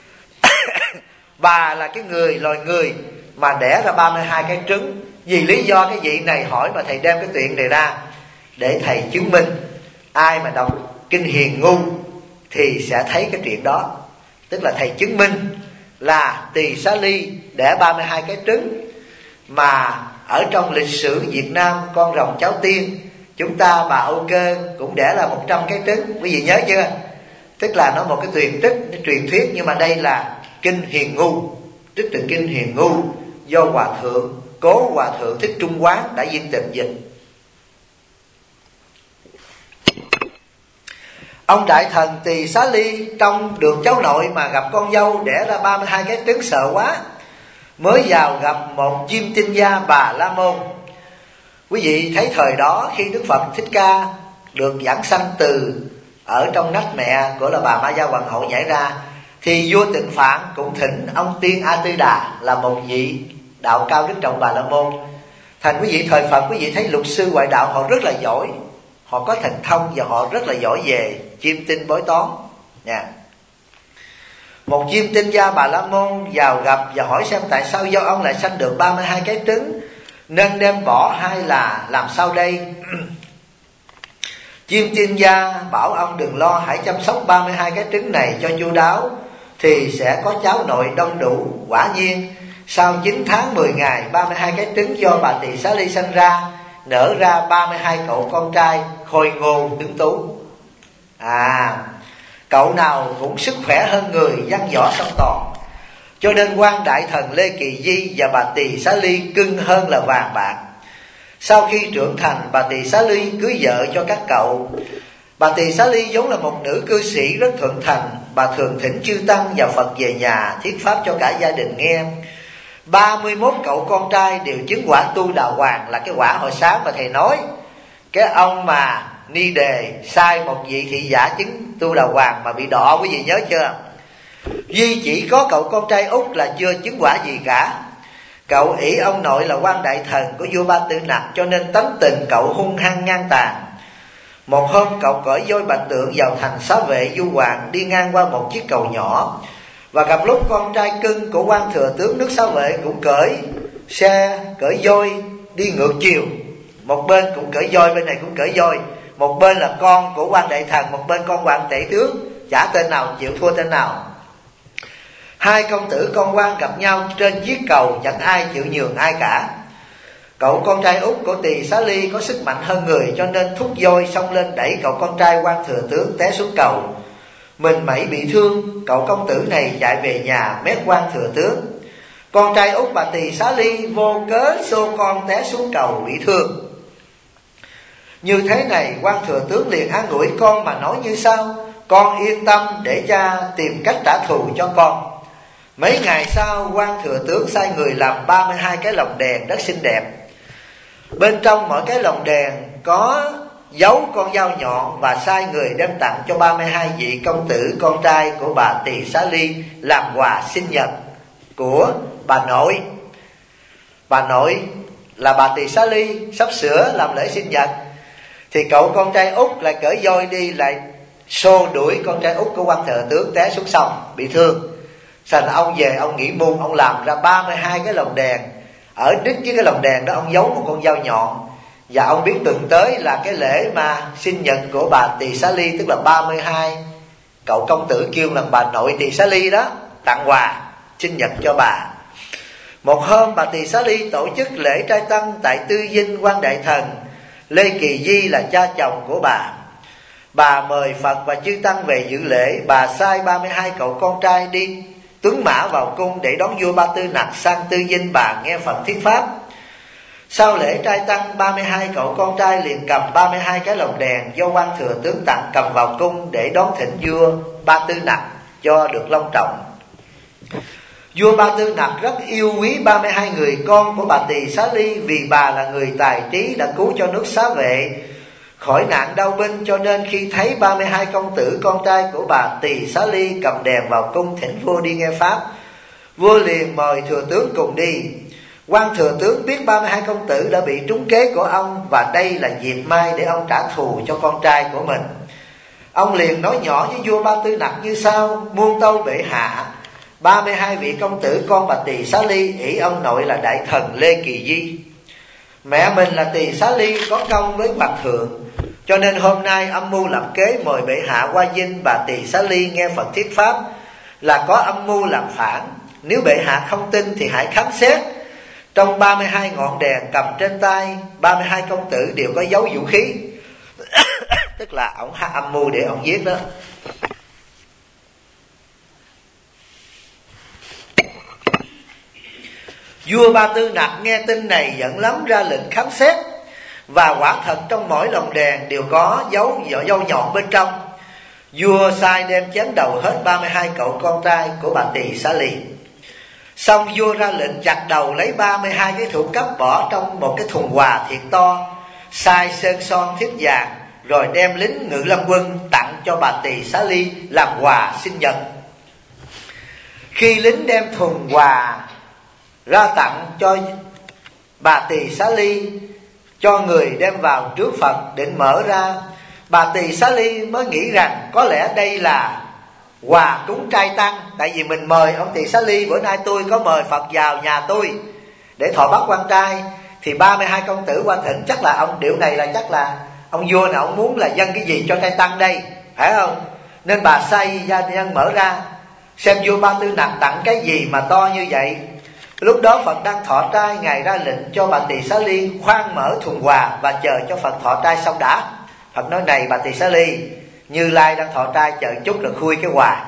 Bà là cái loài người mà đẻ ra 32 cái trứng. Vì lý do cái vị này hỏi mà thầy đem cái chuyện này ra để thầy chứng minh. Ai mà đọc kinh Hiền Ngu thì sẽ thấy cái chuyện đó. Tức là thầy chứng minh là Tỳ Xá Ly đẻ 32 cái trứng. Mà ở trong lịch sử Việt Nam, con rồng cháu tiên, chúng ta bà Âu Cơ cũng đẻ là 100 cái trứng. Quý vị nhớ chưa? Tức là nó một cái truyền thuyết. Nhưng mà đây là kinh Hiền Ngu, trích từ kinh Hiền Ngu do Cố Hòa Thượng Thích Trung Quán đã viên tịch dịch. Ông đại thần Tỳ Xá Ly trông được cháu nội mà gặp con dâu đẻ ra 32 cái trứng sợ quá, mới vào gặp một Diêm Tinh Gia Bà La Môn. Quý vị thấy thời đó khi Đức Phật Thích Ca được giảng sanh từ ở trong nách mẹ của là bà Ma Gia Hoàng hậu nhảy ra, thì vua Tịnh Phạn cũng thỉnh ông Tiên A Tư Đà là một vị đạo cao đức trọng Bà La Môn. Thành quý vị thời Phật, quý vị thấy luật sư ngoại đạo họ rất là giỏi, họ có thần thông và họ rất là giỏi về chiêm tinh bói toán nha. Một Diêm Tinh Gia Bà La Môn vào gặp và hỏi xem tại sao do ông lại sanh được 32 cái trứng, nên đem bỏ hay là làm sao đây? Diêm Tinh Gia bảo ông đừng lo, hãy chăm sóc 32 cái trứng này cho chu đáo thì sẽ có cháu nội đông đủ. Quả nhiên sau 9 tháng 10 ngày, 32 cái trứng do bà Tỳ Xá Ly sanh ra nở ra 32 cậu con trai khôi ngô tướng tú. Cậu nào cũng sức khỏe hơn người, văn võ song toàn, cho nên quan đại thần Lê Kỳ Di và bà Tỳ Xá Ly cưng hơn là vàng bạc. Sau khi trưởng thành, bà Tỳ Xá Ly cưới vợ cho các cậu. Bà Tỳ Xá Ly vốn là một nữ cư sĩ rất thuận thành, bà thường thỉnh chư tăng và Phật về nhà thuyết pháp cho cả gia đình nghe. 31 cậu con trai đều chứng quả tu đà hoàng, là cái quả hồi sáng mà thầy nói. Cái ông mà Ni Đề sai một vị thị giả chứng tu đà hoàng mà bị đọ, quý vị nhớ chưa? Duy chỉ có cậu con trai út là chưa chứng quả gì cả. Cậu ỷ ông nội là quan đại thần của vua Ba Tư Nặc, cho nên tánh tình cậu hung hăng ngang tàn. Một hôm cậu cởi voi bạch tượng vào thành Xá Vệ du hoàng, đi ngang qua một chiếc cầu nhỏ, và gặp lúc con trai cưng của quan thừa tướng nước Xá Vệ cũng cởi voi đi ngược chiều. Một bên cũng cởi voi, bên này cũng cởi voi. Một bên là con của quan đại thần, một bên con quan tể tướng, chả tên nào chịu thua tên nào. Hai công tử con quan gặp nhau trên chiếc cầu, chẳng ai chịu nhường ai cả. Cậu con trai út của Tỳ Xá Ly có sức mạnh hơn người, cho nên thúc voi xông lên đẩy cậu con trai quan thừa tướng té xuống cầu. Mình mẩy bị thương, cậu công tử này chạy về nhà mét quan thừa tướng. Con trai út bà Tỳ Xá Ly vô cớ xô con té xuống cầu bị thương. Như thế này, quan thừa tướng liền an ủi con mà nói như sau: con yên tâm, để cha tìm cách trả thù cho con. Mấy ngày sau, quan thừa tướng sai người làm 32 cái lồng đèn rất xinh đẹp. Bên trong mỗi cái lồng đèn có dấu con dao nhọn, và sai người đem tặng cho 32 vị công tử con trai của bà Tỳ Xá Ly làm quà sinh nhật của bà nội. Bà nội là bà Tỳ Xá Ly sắp sửa làm lễ sinh nhật, thì cậu con trai út lại cởi voi đi, lại xô đuổi con trai út của quan thừa tướng té xuống sông bị thương. Sau đó ông về, ông nghĩ môn, ông làm ra 32 cái lồng đèn. Ở đích với cái lồng đèn đó ông giấu một con dao nhọn. Và ông biết tuần tới là cái lễ mà sinh nhật của bà Tỳ Xá Ly, tức là 32 cậu công tử kêu là bà nội Tỳ Xá Ly đó, tặng quà sinh nhật cho bà. Một hôm bà Tỳ Xá Ly tổ chức lễ trai tăng tại Tư Dinh quan đại thần. Lê Kỳ Di là cha chồng của bà. Bà mời Phật và chư tăng về dự lễ. Bà sai 32 cậu con trai đi tuấn mã vào cung để đón vua Ba Tư Nặc sang Tư Dinh bà nghe Phật thuyết pháp. Sau lễ trai tăng, 32 cậu con trai liền cầm 32 cái lồng đèn do quan thừa tướng tặng cầm vào cung để đón thỉnh vua Ba Tư Nặc cho được long trọng. Vua Ba Tư Nặc rất yêu quý 32 người con của bà Tỳ Xá Ly, vì bà là người tài trí đã cứu cho nước Xá Vệ khỏi nạn đau binh, cho nên khi thấy 32 công tử con trai của bà Tỳ Xá Ly cầm đèn vào cung thỉnh vua đi nghe pháp, vua liền mời thừa tướng cùng đi. Quan thừa tướng biết 32 công tử đã bị trúng kế của ông, và đây là dịp mai để ông trả thù cho con trai của mình. Ông liền nói nhỏ với vua Ba Tư Nặc như sau: muôn tâu bệ hạ, 32 vị công tử con bà Tỳ Xá Ly ỷ ông nội là đại thần Lê Kỳ Di. Mẹ mình là Tỳ Xá Ly có công với hoàng thượng, cho nên hôm nay âm mưu làm kế mời bệ hạ qua dinh bà Tỳ Xá Ly nghe Phật thuyết pháp là có âm mưu làm phản. Nếu bệ hạ không tin thì hãy khám xét. Trong 32 ngọn đèn cầm trên tay 32 công tử đều có dấu vũ khí tức là ổng âm mưu để ổng giết đó. Vua Ba Tư Nặc nghe tin này giận lắm, ra lệnh khám xét. Và quả thật trong mỗi lồng đèn đều có dấu nhọn bên trong. Vua sai đem chém đầu hết 32 cậu con trai của bà Tỳ Xá Ly. Xong vua ra lệnh chặt đầu, lấy 32 cái thủ cấp bỏ trong một cái thùng quà thiệt to, sai sơn son thiếp vàng, rồi đem lính Ngự Lâm Quân tặng cho bà Tỳ Xá Ly làm quà sinh nhật. Khi lính đem thùng quà ra tặng cho bà Tỳ Xá Ly, cho người đem vào trước Phật định mở ra, bà Tỳ Xá Ly mới nghĩ rằng có lẽ đây là quà cúng trai tăng. Tại vì mình mời ông Tỳ Xá Ly, bữa nay tôi có mời Phật vào nhà tôi để thọ bắt quan trai, thì 32 công tử qua thỉnh, chắc là ông điệu này là chắc là ông vua nào ông muốn là dâng cái gì cho trai tăng đây, phải không? Nên bà sai gia nhân mở ra xem vua Ba Tư Nặc tặng cái gì mà to như vậy. Lúc đó Phật đang thọ trai, ngài ra lệnh cho bà Tỳ Xá Ly khoan mở thùng quà và chờ cho Phật thọ trai xong đã. Phật nói: này bà Tỳ Xá Ly, Như Lai đang thọ trai, chờ chút rồi khui cái quà.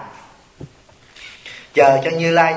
Chờ cho Như Lai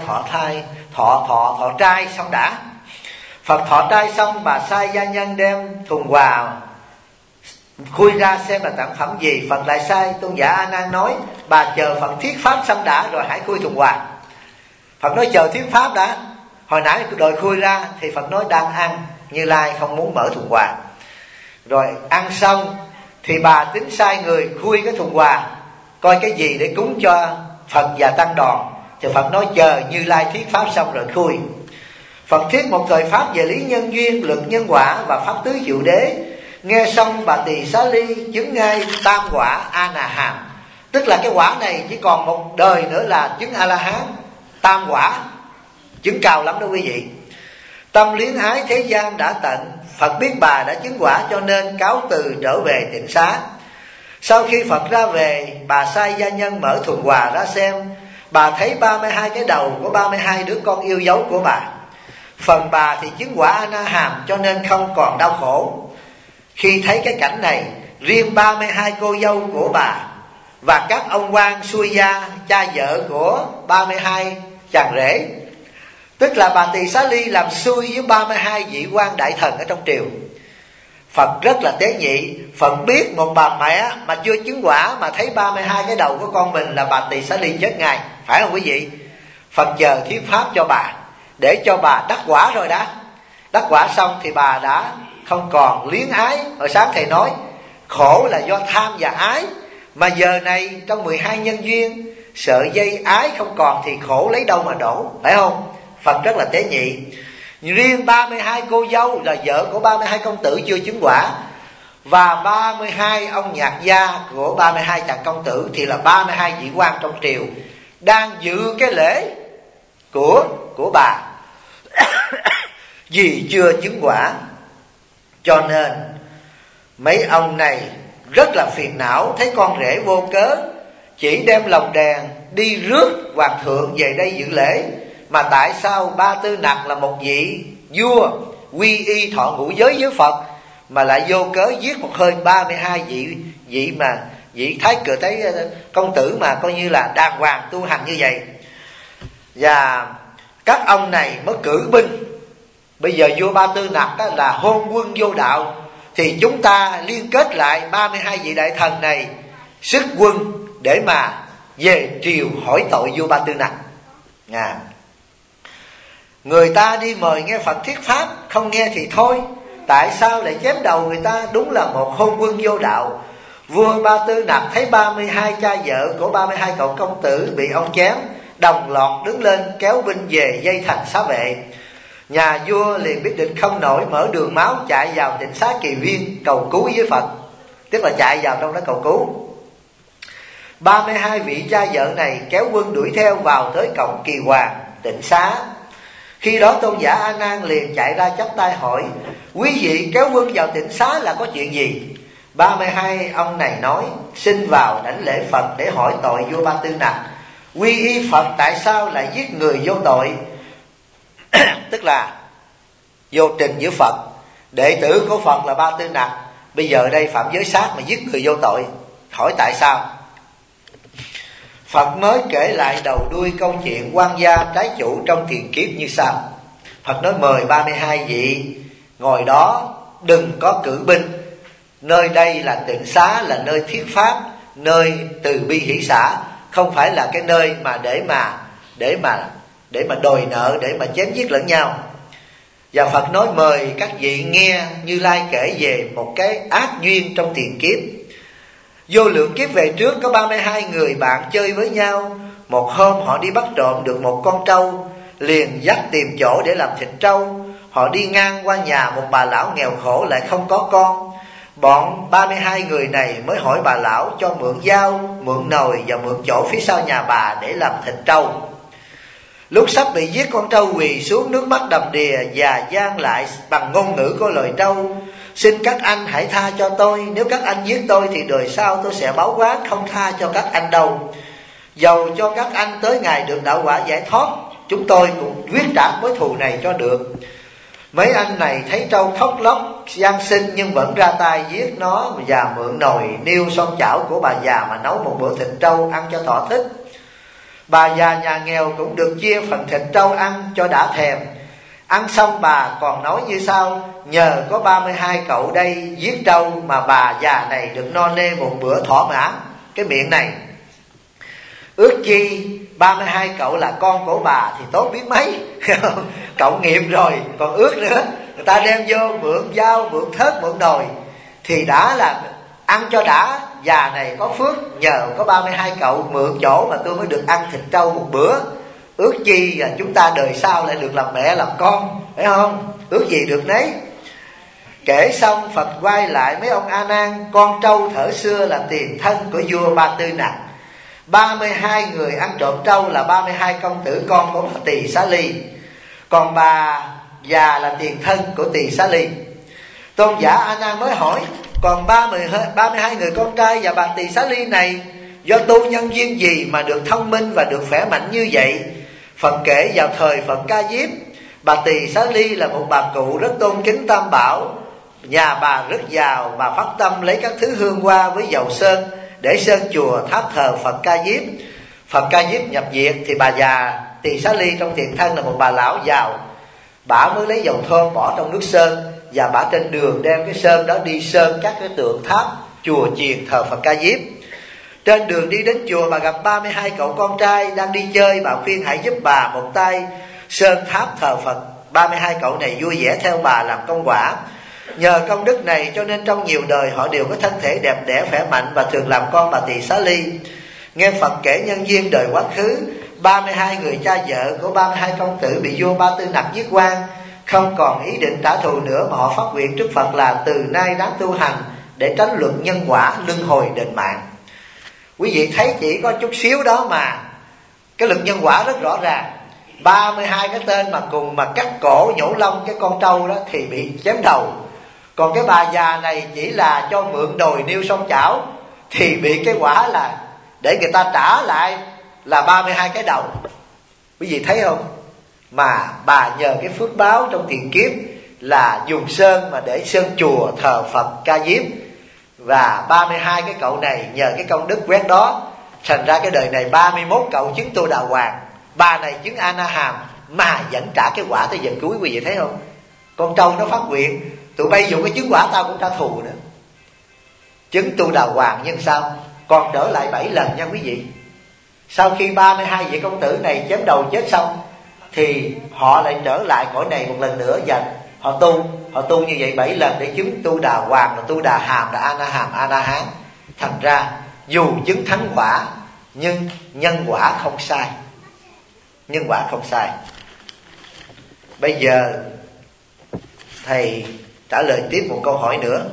thọ trai xong đã. Phật thọ trai xong, bà sai gia nhân đem thùng quà khui ra xem là tặng phẩm gì. Phật lại sai tôn giả A Nan nói: bà chờ Phật thuyết pháp xong đã rồi hãy khui thùng quà. Phật nói: chờ thuyết pháp đã. Hồi nãy đòi khui ra thì Phật nói đang ăn, Như Lai không muốn mở thùng quà. Rồi ăn xong thì bà tính sai người khui cái thùng quà, coi cái gì để cúng cho Phật và tăng đoàn. Thì Phật nói chờ Như Lai thuyết pháp xong rồi khui. Phật thuyết một thời pháp về lý nhân duyên, luật nhân quả và pháp tứ diệu đế. Nghe xong bà Tỳ Xá Ly chứng ngay tam quả A Na Hàm, tức là cái quả này chỉ còn một đời nữa là chứng A La Hán. Tam quả chứng cao lắm đó quý vị. Tâm luyến ái thế gian đã tận, Phật biết bà đã chứng quả cho nên cáo từ trở về Tịnh Xá. Sau khi Phật ra về, bà sai gia nhân mở thùng quà ra xem. Bà thấy 32 cái đầu của 32 đứa con yêu dấu của bà. Phần bà thì chứng quả A Na Hàm cho nên không còn đau khổ. Khi thấy cái cảnh này, riêng 32 cô dâu của bà và các ông quan xuôi gia, cha vợ của 32 chàng rể, tức là bà Tỳ Xá Ly làm xuôi với 32 vị quan đại thần ở trong triều. Phật rất là tế nhị. Phật biết một bà mẹ mà chưa chứng quả mà thấy 32 cái đầu của con mình là bà Tỳ Xá Ly chết ngay, phải không quý vị? Phật chờ thuyết pháp cho bà để cho bà đắc quả rồi đã. Đắc quả xong thì bà đã không còn luyến ái. Hồi sáng thầy nói khổ là do tham và ái, mà giờ này trong 12 nhân duyên, sợi dây ái không còn thì khổ lấy đâu mà đổ, phải không? Phật rất là tế nhị. Riêng 32 cô dâu là vợ của 32 công tử chưa chứng quả, và 32 ông nhạc gia của 32 chàng công tử thì là 32 vị quan trong triều đang dự cái lễ của bà vì chưa chứng quả. Cho nên mấy ông này rất là phiền não, thấy con rể vô cớ chỉ đem lồng đèn đi rước hoàng thượng về đây dự lễ. Mà tại sao Ba Tư Nặc là một vị vua quy y thọ ngũ giới với Phật mà lại vô cớ giết một hơi 32 vị thái cử thấy công tử mà coi như là đàng hoàng tu hành như vậy. Và các ông này mới cử binh. Bây giờ vua Ba Tư Nặc là hôn quân vô đạo, thì chúng ta liên kết lại 32 vị đại thần này sức quân để mà về triều hỏi tội vua Ba Tư Nặc. Người ta đi mời nghe Phật thuyết pháp, không nghe thì thôi, tại sao lại chém đầu người ta? Đúng là một hôn quân vô đạo. Vua Ba Tư Nặc thấy 32 cha vợ của 32 cậu công tử bị ông chém, đồng loạt đứng lên kéo binh về dây thành Xá Vệ. Nhà vua liền biết địch không nổi, mở đường máu chạy vào Tịnh Xá Kỳ Viên cầu cứu với Phật, tức là chạy vào trong đó cầu cứu. 32 vị cha vợ này kéo quân đuổi theo vào tới cổng Kỳ Hoàng Tịnh Xá. Khi đó tôn giả A Nan liền chạy ra chắp tay hỏi: quý vị kéo quân vào Tịnh Xá là có chuyện gì? 32 ông này nói: xin vào đảnh lễ Phật để hỏi tội vua Ba Tư Nặc. Quy y Phật tại sao lại giết người vô tội? Tức là vô trình với Phật. Đệ tử của Phật là Ba Tư Nặc, bây giờ đây phạm giới sát mà giết người vô tội, hỏi tại sao? Phật mới kể lại đầu đuôi câu chuyện quan gia trái chủ trong tiền kiếp như sau. Phật nói: mời 32 vị ngồi đó, đừng có cử binh. Nơi đây là Tịnh Xá, là nơi thuyết pháp, nơi từ bi hỷ xả, không phải là cái nơi mà để mà đòi nợ, để mà chém giết lẫn nhau. Và Phật nói mời các vị nghe Như Lai kể về một cái ác duyên trong tiền kiếp. Vô lượng kiếp về trước có 32 người bạn chơi với nhau. Một hôm họ đi bắt trộm được một con trâu, liền dắt tìm chỗ để làm thịt trâu. Họ đi ngang qua nhà một bà lão nghèo khổ lại không có con. Bọn 32 người này mới hỏi bà lão cho mượn dao, mượn nồi và mượn chỗ phía sau nhà bà để làm thịt trâu. Lúc sắp bị giết, con trâu quỳ xuống nước mắt đầm đìa và gian lại bằng ngôn ngữ của lời trâu: xin các anh hãy tha cho tôi, nếu các anh giết tôi thì đời sau tôi sẽ báo oán, không tha cho các anh đâu. Dầu cho các anh tới ngày được đạo quả giải thoát, chúng tôi cũng quyết trả mối thù này cho được. Mấy anh này thấy trâu khóc lóc gian xin nhưng vẫn ra tay giết nó và mượn nồi niêu son chảo của bà già mà nấu một bữa thịt trâu ăn cho thỏa thích. Bà già nhà nghèo cũng được chia phần thịt trâu ăn cho đã thèm. Ăn xong bà còn nói như sau: nhờ có 32 cậu đây giết trâu mà bà già này được no nê một bữa thỏa mãn cái miệng này. Ước chi 32 cậu là con của bà thì tốt biết mấy. Cậu nghiệp rồi còn ước nữa. Người ta đem vô mượn dao, mượn thớt, mượn nồi thì đã là ăn cho đã. Già này có phước, nhờ có 32 cậu mượn chỗ mà tôi mới được ăn thịt trâu một bữa. Ước chi là chúng ta đời sau lại được làm mẹ làm con, phải không? Ước gì được nấy. Kể xong Phật quay lại mấy ông A Nan: con trâu thở xưa là tiền thân của vua Ba Tư Nặc. 32 người ăn trộm trâu là 32 công tử con của bà Tỳ Xá Ly. Còn bà già là tiền thân của Tỳ Xá Ly. Tôn giả A Nan mới hỏi: còn 32 người con trai và bà Tỳ Xá Ly này do tu nhân duyên gì mà được thông minh và được khỏe mạnh như vậy? Phật kể vào thời Phật Ca Diếp, bà Tỳ Xá Ly là một bà cụ rất tôn kính Tam Bảo. Nhà bà rất giàu, bà phát tâm lấy các thứ hương hoa với dầu sơn để sơn chùa tháp thờ Phật Ca Diếp. Phật Ca Diếp nhập viện thì bà già Tỳ Xá Ly trong tiền thân là một bà lão giàu. Bà mới lấy dầu thơm bỏ trong nước sơn, và bà trên đường đem cái sơn đó đi sơn các cái tượng tháp chùa chiền thờ Phật Ca Diếp. Trên đường đi đến chùa, bà gặp 32 cậu con trai đang đi chơi. Bà khuyên hãy giúp bà một tay sơn tháp thờ Phật. 32 cậu này vui vẻ theo bà làm công quả. Nhờ công đức này cho nên trong nhiều đời họ đều có thân thể đẹp đẽ khỏe mạnh và thường làm con bà Tỳ Xá Ly. Nghe Phật kể nhân duyên đời quá khứ, 32 người cha vợ của 32 công tử bị vua Ba Tư Nặc giết quan, không còn ý định trả thù nữa mà họ phát nguyện trước Phật là từ nay đáng tu hành để tránh luật nhân quả luân hồi đền mạng. Quý vị thấy chỉ có chút xíu đó mà cái luật nhân quả rất rõ ràng. 32 cái tên mà cùng mà cắt cổ nhổ lông cái con trâu đó thì bị chém đầu. Còn cái bà già này chỉ là cho mượn đồi niêu son chảo thì bị cái quả là để người ta trả lại là 32 cái đầu. Quý vị thấy không? Mà bà nhờ cái phước báo trong tiền kiếp là dùng sơn mà để sơn chùa thờ Phật Ca Diếp, và 32 cái cậu này nhờ cái công đức quét đó, thành ra cái đời này 31 cậu chứng tu Đà Hoàng, bà này chứng A Na Hàm mà vẫn trả cái quả tới giờ cuối. Quý vị thấy không? Con trâu nó phát nguyện, tụi bay dùng cái chứng quả tao cũng trả thù nữa. Chứng tu Đà Hoàng nhưng sao? Còn trở lại 7 lần nha quý vị. Sau khi 32 vị công tử này chém đầu chết xong thì họ lại trở lại cõi này một lần nữa, và họ tu như vậy 7 lần để chứng tu Đà Hoàng, là tu Đà Hàm, là A Na Hàm, A Na Hán. Thành ra dù chứng thánh quả nhưng nhân quả không sai. Nhân quả không sai. Bây giờ thầy trả lời tiếp một câu hỏi nữa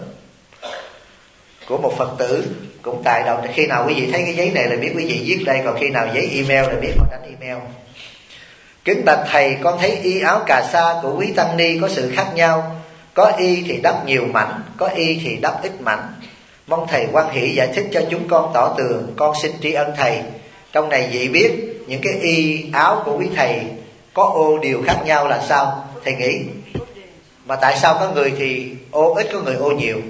của một Phật tử cũng tại đầu. Khi nào quý vị thấy cái giấy này là biết quý vị viết đây, còn khi nào giấy email là biết họ đánh email. Kính bạch thầy, con thấy y áo cà sa của quý tăng ni có sự khác nhau. Có y thì đắp nhiều mảnh, có y thì đắp ít mảnh. Mong thầy hoan hỷ giải thích cho chúng con tỏ tường. Con xin tri ân thầy. Trong này vị biết những cái y áo của quý thầy có ô điều khác nhau là sao? Thầy nghĩ mà tại sao có người thì ô ít, có người ô nhiều?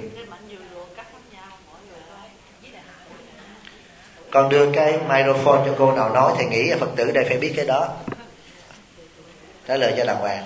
Con đưa cái microphone cho cô nào nói, thầy nghĩ là Phật tử đây phải biết cái đó. Trả lời cho đàng hoàng.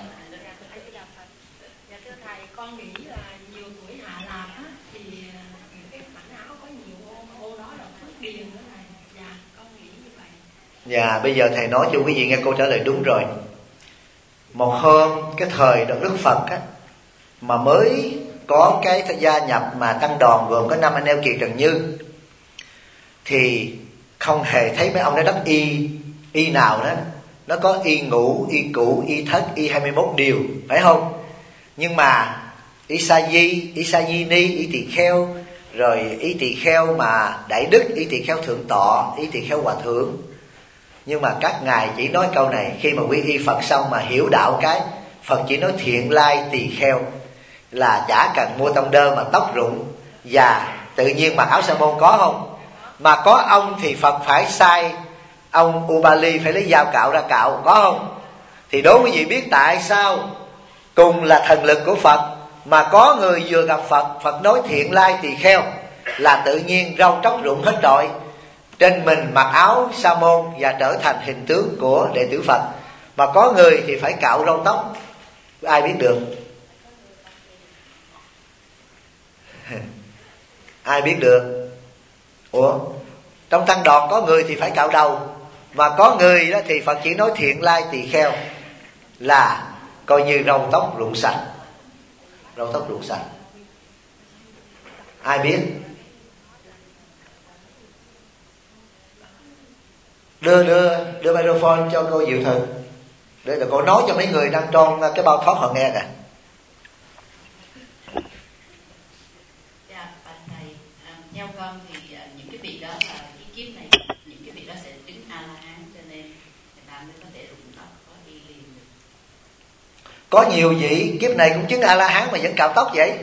Dạ thưa thầy, con nghĩ là nhiều tuổi hạ lạc á, thì những cái mảnh áo có nhiều ô đó là phước điền nữa này. Dạ, con nghĩ như vậy. Dạ, bây giờ thầy nói cho quý vị nghe câu trả lời đúng rồi. Một hôm cái thời Đức Phật á, mà mới có cái gia nhập mà tăng đoàn gồm có 5 anh em Kiệt Trần Như, thì không hề thấy mấy ông đó đắp y nào đó. Nó có y ngũ, y cụ, y thất, y 21 điều, phải không? Nhưng mà y sa di, y sa di ni, y tỳ kheo, rồi y tỳ kheo mà đại đức, y tỳ kheo thượng tọa, y tỳ kheo hòa thượng. Nhưng mà các ngài chỉ nói câu này, khi mà quy y Phật xong mà hiểu đạo cái, Phật chỉ nói thiện lai tỳ kheo, là chả cần mua tông đơn mà tóc rụng và tự nhiên mặc áo sa môn, có không? Mà có ông thì Phật phải sai ông Ubali phải lấy dao cạo ra cạo, có không? Thì đố quý vị biết tại sao cùng là thần lực của Phật mà có người vừa gặp Phật, Phật nói thiện lai tỳ kheo là tự nhiên râu tóc rụng hết trọi, trên mình mặc áo sa môn và trở thành hình tướng của đệ tử Phật. Mà có người thì phải cạo râu tóc, ai biết được? Ai biết được? Ủa, trong tăng đoàn có người thì phải cạo đầu, mà có người đó thì Phật chỉ nói thiện lai tỳ kheo là coi như râu tóc rụng sạch. Râu tóc rụng sạch, ai biết? Đưa microphone cho cô Diệu Thư để là cô nói cho mấy người đang trong cái bao thoát họ nghe nè. Dạ, bạch thầy, theo con thì những cái vị đó là cái kiếp này, những cái vị đó sẽ chứng A La Hán, cho nên người ta mới có thể rụng tóc, có đi liền được. Có nhiều vị kiếp này cũng chứng A La Hán mà vẫn cạo tóc vậy,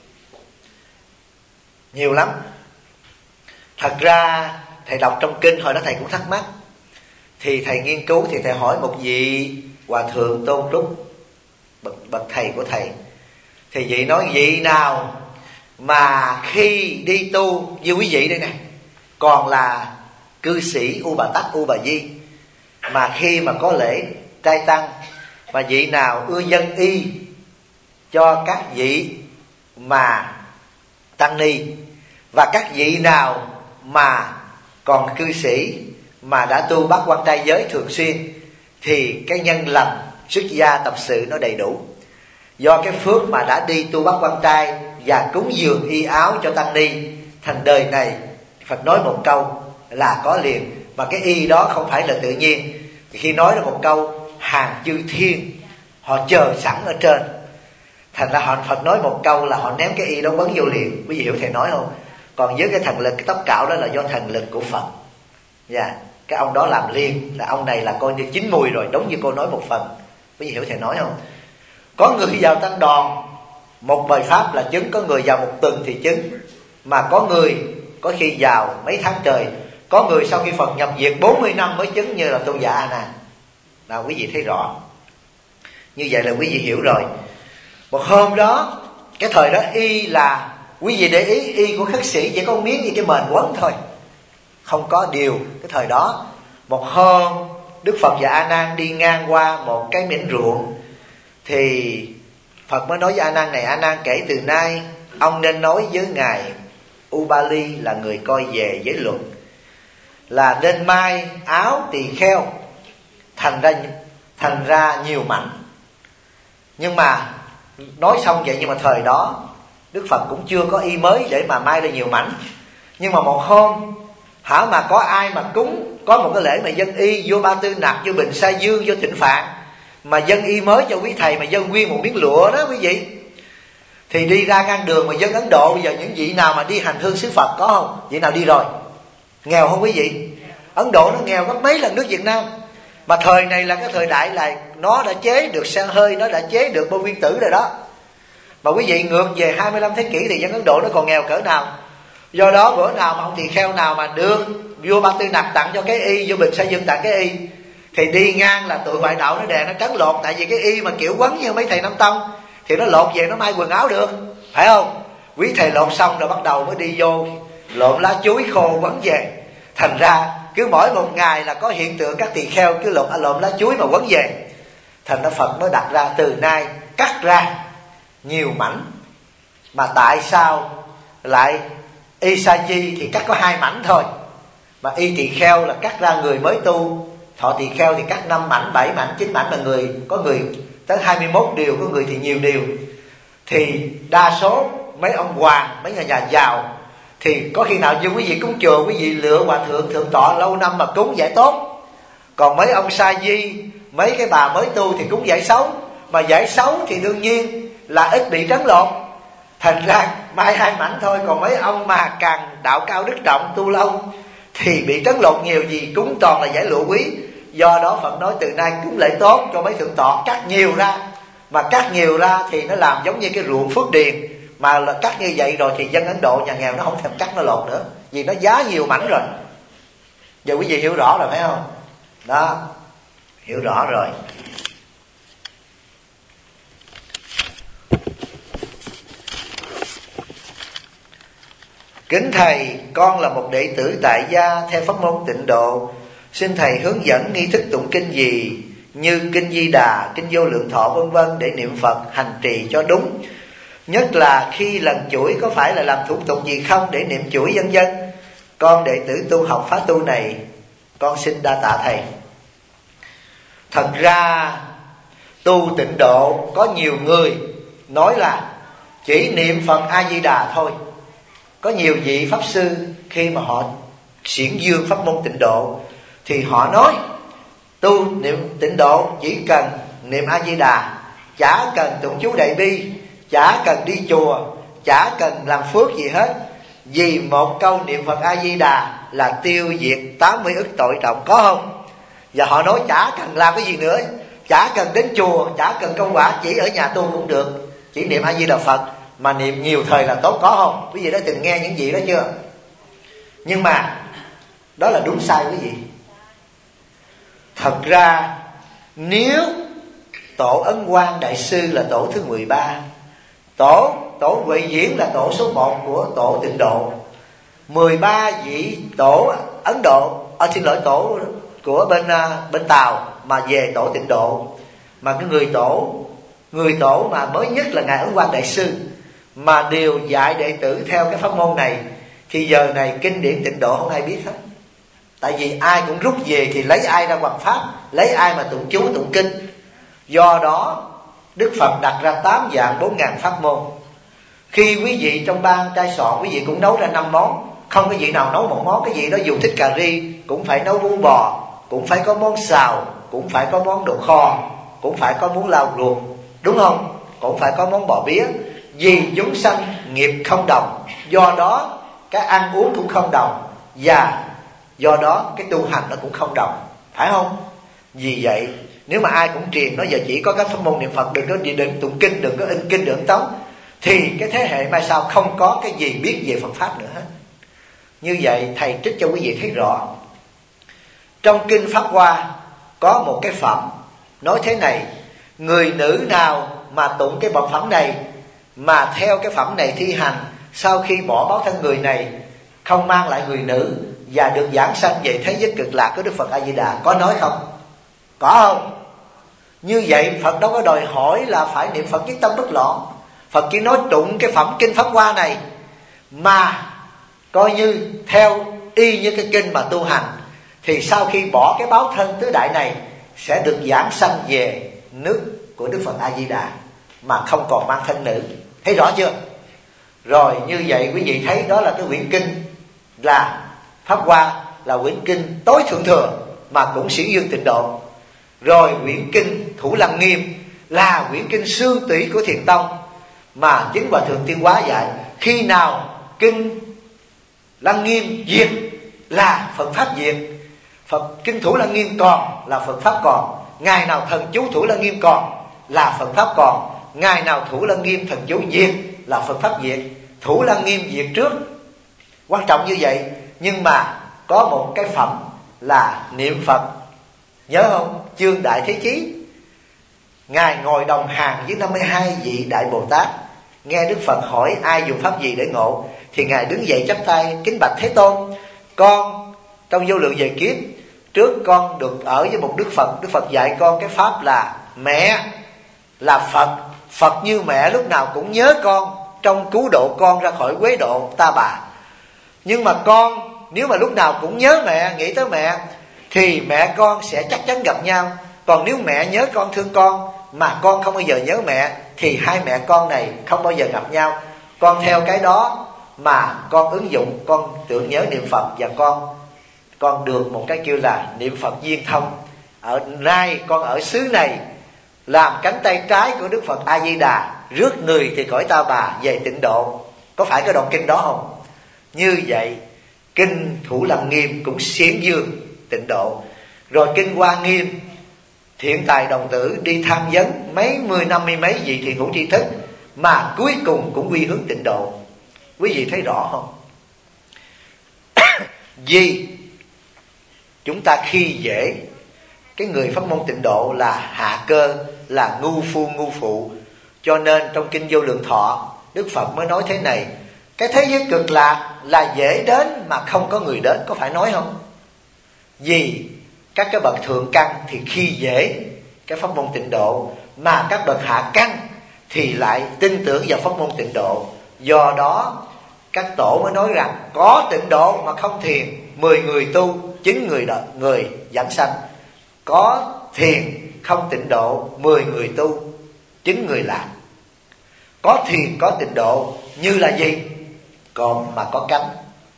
nhiều lắm. Thật ra thầy đọc trong kinh hồi đó thầy cũng thắc mắc, thì thầy nghiên cứu thì thầy hỏi một vị hòa thượng Tôn Trúc, bậc thầy của thầy, thì vị nói vị nào mà khi đi tu như quý vị đây nè, còn là cư sĩ U Bà Tắc, U Bà Di, mà khi mà có lễ trai tăng, mà vị nào ưa dân y cho các vị mà tăng ni, và các vị nào mà còn cư sĩ mà đã tu bát quan trai giới thường xuyên, thì cái nhân lành xuất gia tập sự nó đầy đủ. Do cái phước mà đã đi tu bát quan trai và cúng dường y áo cho tăng ni, thành đời này Phật nói một câu là có liền. Mà cái y đó không phải là tự nhiên, khi nói là một câu hàng chư thiên họ chờ sẵn ở trên, thành ra họ Phật nói một câu là họ ném cái y đó bấn vô liền. Quý vị hiểu thầy nói không? Còn với cái thần lực, cái tóc cạo đó là do thần lực của Phật. Dạ, cái ông đó làm liền, là ông này là coi như chín mùi rồi, đúng như cô nói một phần. Quý vị hiểu thầy nói không? Có người vào tăng đoàn một bài pháp là chứng, có người vào một tuần thì chứng, mà có người có khi vào mấy tháng trời, có người sau khi Phật nhập diệt 40 năm mới chứng, như là tôn giả A Nan. Nào quý vị thấy rõ. Như vậy là quý vị hiểu rồi. Một hôm đó, cái thời đó y là, quý vị để ý, y của khất sĩ chỉ có miếng như cái mền quấn thôi, không có điều. Cái thời đó, một hôm Đức Phật và A Nan đi ngang qua một cái miếng ruộng, thì Phật mới nói với A Nan này: A Nan, kể từ nay ông nên nói với ngài Ubali là người coi về giới luật, là nên may áo tỳ kheo thành ra nhiều mảnh. Nhưng mà nói xong vậy, nhưng mà thời đó Đức Phật cũng chưa có y mới để mà may ra nhiều mảnh. Nhưng mà một hôm hả mà có ai mà cúng, có một cái lễ mà dân y vô Ba Tư Nặc, vô Bình Sa Dương, vô Tịnh Phạn, mà dân y mới cho quý thầy, mà dân nguyên một miếng lụa đó quý vị. Thì đi ra ngang đường mà dân Ấn Độ, bây giờ những vị nào mà đi hành hương xứ Phật có không? Vị nào đi rồi? Nghèo không quý vị? Ấn Độ nó nghèo gấp mấy lần nước Việt Nam. Mà thời này là cái thời đại là nó đã chế được xe hơi, nó đã chế được bom nguyên tử rồi đó. Mà quý vị ngược về 25 thế kỷ thì dân Ấn Độ nó còn nghèo cỡ nào. Do đó bữa nào mà ông tỳ kheo nào mà được vua Ba Tư Nặc tặng cho cái y, vua Bình Sa Dương tặng cái y, thì đi ngang là tụi ngoại đạo nó đè nó trấn lột. Tại vì cái y mà kiểu quấn như mấy thầy Nam Tông thì nó lột về nó may quần áo được, phải không? Quý thầy lột xong rồi bắt đầu mới đi vô lộn lá chuối khô quấn về. Thành ra cứ mỗi một ngày là có hiện tượng các tỳ kheo cứ lộn lá chuối mà quấn về. Thành ra Phật mới đặt ra từ nay cắt ra nhiều mảnh. Mà tại sao lại Isaji thì cắt có 2 mảnh thôi, Mà y tỳ kheo là cắt ra người mới tu. Thọ tỳ kheo thì cắt 5 mảnh, 7 mảnh, 9 mảnh là người. Có người tới 21 điều, có người thì nhiều điều. Thì đa số mấy ông hoàng, mấy nhà giàu thì có khi nào như quý vị cúng chùa, quý vị lựa hòa thượng thượng tọa lâu năm mà cúng giải tốt. Còn mấy ông sa di, mấy cái bà mới tu thì cúng giải xấu. Mà giải xấu thì đương nhiên là ít bị trấn lột. Thành ra mai 2 mảnh thôi. Còn mấy ông mà càng đạo cao đức trọng tu lâu thì bị trấn lột nhiều, vì cúng toàn là giải lụa quý. Do đó Phật nói từ nay cúng lễ tốt cho mấy thượng tọa, cắt nhiều ra. Mà cắt nhiều ra thì nó làm giống như cái ruộng phước điền. Mà là cắt như vậy rồi thì dân Ấn Độ nhà nghèo nó không thèm cắt nó lột nữa, vì nó giá nhiều mảnh rồi. Giờ quý vị hiểu rõ rồi phải không? Đó, hiểu rõ rồi. Kính Thầy, con là một đệ tử tại gia theo pháp môn Tịnh Độ. Xin Thầy hướng dẫn nghi thức tụng kinh gì như kinh Di Đà, kinh Vô Lượng Thọ vân vân để niệm Phật hành trì cho đúng. Nhất là khi lần chuỗi có phải là làm thủ tục gì không để niệm chuỗi vân vân. Con đệ tử tu học phá tu này, con xin đa tạ Thầy. Thật ra tu Tịnh Độ có nhiều người nói là chỉ niệm Phật A Di Đà thôi. Có nhiều vị pháp sư khi mà họ xiển dương pháp môn Tịnh Độ thì họ nói tu niệm Tịnh Độ chỉ cần niệm A Di Đà, chả cần tụng chú Đại Bi, chả cần đi chùa, chả cần làm phước gì hết. Vì một câu niệm Phật A Di Đà là tiêu diệt 80 ức tội trọng, có không? Và họ nói chả cần làm cái gì nữa, chả cần đến chùa, chả cần công quả, chỉ ở nhà tu cũng được, chỉ niệm A Di Đà Phật. Mà niệm nhiều thời là tốt, có không? Quý vị đã từng nghe những gì đó chưa? Nhưng mà đó là đúng sai quý vị. Thật ra nếu tổ Ấn Quang Đại Sư là tổ thứ 13, tổ Huệ Diễn là tổ số 1 của tổ Tịnh Độ, 13 vị tổ Ấn Độ, tổ của bên Tàu mà về tổ Tịnh Độ. Mà cái người tổ mà mới nhất là ngài Ấn Quang Đại Sư mà đều dạy đệ tử theo cái pháp môn này, thì giờ này kinh điển Tịnh Độ không ai biết hết. Tại vì ai cũng rút về thì lấy ai ra hoằng pháp, lấy ai mà tụng chú tụng kinh. Do đó Đức Phật đặt ra 8 dạng 4.000 pháp môn. Khi quý vị trong ban trai soạn, quý vị cũng nấu ra 5 món. Không có vị nào nấu một món. Cái gì đó dù thích cà ri cũng phải nấu bún bò, cũng phải có món xào, cũng phải có món đồ kho, cũng phải có món lao luộc, đúng không? Cũng phải có món bò bía. Vì chúng sanh nghiệp không đồng, do đó cái ăn uống cũng không đồng, và do đó cái tu hành nó cũng không đồng, phải không? Vì vậy nếu mà ai cũng truyền nói giờ chỉ có các pháp môn niệm Phật, đừng tụng kinh, đừng có in kinh, đừng tống, thì cái thế hệ mai sau không có cái gì biết về Phật pháp nữa hết. Như vậy thầy trích cho quý vị thấy rõ. Trong kinh Pháp Hoa có một cái phẩm nói thế này: người nữ nào mà tụng cái bậc phẩm này, mà theo cái phẩm này thi hành, sau khi bỏ báo thân người này không mang lại người nữ và được giảng sanh về thế giới cực lạc của Đức Phật A Di Đà. Có nói không? Có không? Như vậy Phật đâu có đòi hỏi là phải niệm Phật nhất tâm bất loạn. Phật chỉ nói tụng cái phẩm kinh Pháp Hoa này mà coi như theo y như cái kinh mà tu hành, thì sau khi bỏ cái báo thân tứ đại này sẽ được giảng sanh về nước của Đức Phật A Di Đà mà không còn mang thân nữ. Thấy rõ chưa? Rồi như vậy quý vị thấy đó là cái quyển kinh là Pháp Hoa, là quyển kinh tối thượng thừa mà cũng xiển dương Tịnh Độ. Rồi quyển kinh Thủ Lăng Nghiêm là quyển kinh xương tủy của Thiền Tông mà chính Hòa Thượng Tiên Hóa dạy. Khi nào kinh Lăng Nghiêm diệt là Phật pháp diệt, kinh Thủ Lăng Nghiêm còn là Phật pháp còn. Ngày nào thần chú Thủ Lăng Nghiêm còn là Phật pháp còn. Ngày nào Thủ Lăng Nghiêm thần chú diệt là Phật pháp diệt. Thủ Lăng Nghiêm diệt trước, quan trọng như vậy. Nhưng mà có một cái phẩm là niệm Phật, nhớ không? Chương Đại Thế Chí, ngài ngồi đồng hàng với 52 vị Đại Bồ Tát, nghe Đức Phật hỏi ai dùng pháp gì để ngộ, thì ngài đứng dậy chắp tay kính bạch Thế Tôn, con trong vô lượng về kiếp trước con được ở với một Đức Phật. Đức Phật dạy con cái pháp là mẹ là Phật, Phật như mẹ lúc nào cũng nhớ con trong cứu độ con ra khỏi quế độ ta bà. Nhưng mà con nếu mà lúc nào cũng nhớ mẹ, nghĩ tới mẹ, thì mẹ con sẽ chắc chắn gặp nhau. Còn nếu mẹ nhớ con, thương con, mà con không bao giờ nhớ mẹ, thì hai mẹ con này không bao giờ gặp nhau. Con theo cái đó mà con ứng dụng, con tưởng nhớ niệm Phật, và con được một cái kêu là niệm Phật duyên thông. Ở nay con ở xứ này, làm cánh tay trái của Đức Phật A Di Đà, rước người thì cõi Ta Bà về tịnh độ. Có phải cái đoạn kinh đó không? Như vậy kinh Thủ Lăng Nghiêm cũng xiển dương tịnh độ. Rồi kinh Hoa Nghiêm, Thiện Tài Đồng Tử đi tham vấn mấy mươi năm mươi mấy vị thiện hữu tri thức, mà cuối cùng cũng quy hướng tịnh độ. Quý vị thấy rõ không? Vì chúng ta khi dễ cái người pháp môn tịnh độ là hạ cơ, là ngu phu ngu phụ. Cho nên trong kinh Vô Lượng Thọ, Đức Phật mới nói thế này: cái thế giới cực lạc là dễ đến mà không có người đến. Có phải nói không? Vì các cái bậc thượng căn thì khi dễ cái pháp môn tịnh độ, mà các bậc hạ căn thì lại tin tưởng vào pháp môn tịnh độ. Do đó các tổ mới nói rằng có tịnh độ mà không thiền, 10 người tu, 9 người giảng sanh. Có thiền không tịnh độ, 10 người tu, 9 người lạc. Có thiền có tịnh độ như là gì? Còn mà có cánh.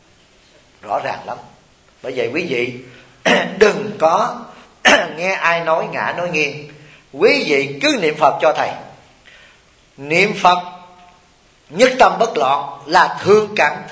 Rõ ràng lắm. Bởi vậy quý vị đừng có nghe ai nói ngã nói nghiêng. Quý vị cứ niệm Phật cho thầy. Niệm Phật nhất tâm bất loạn là thượng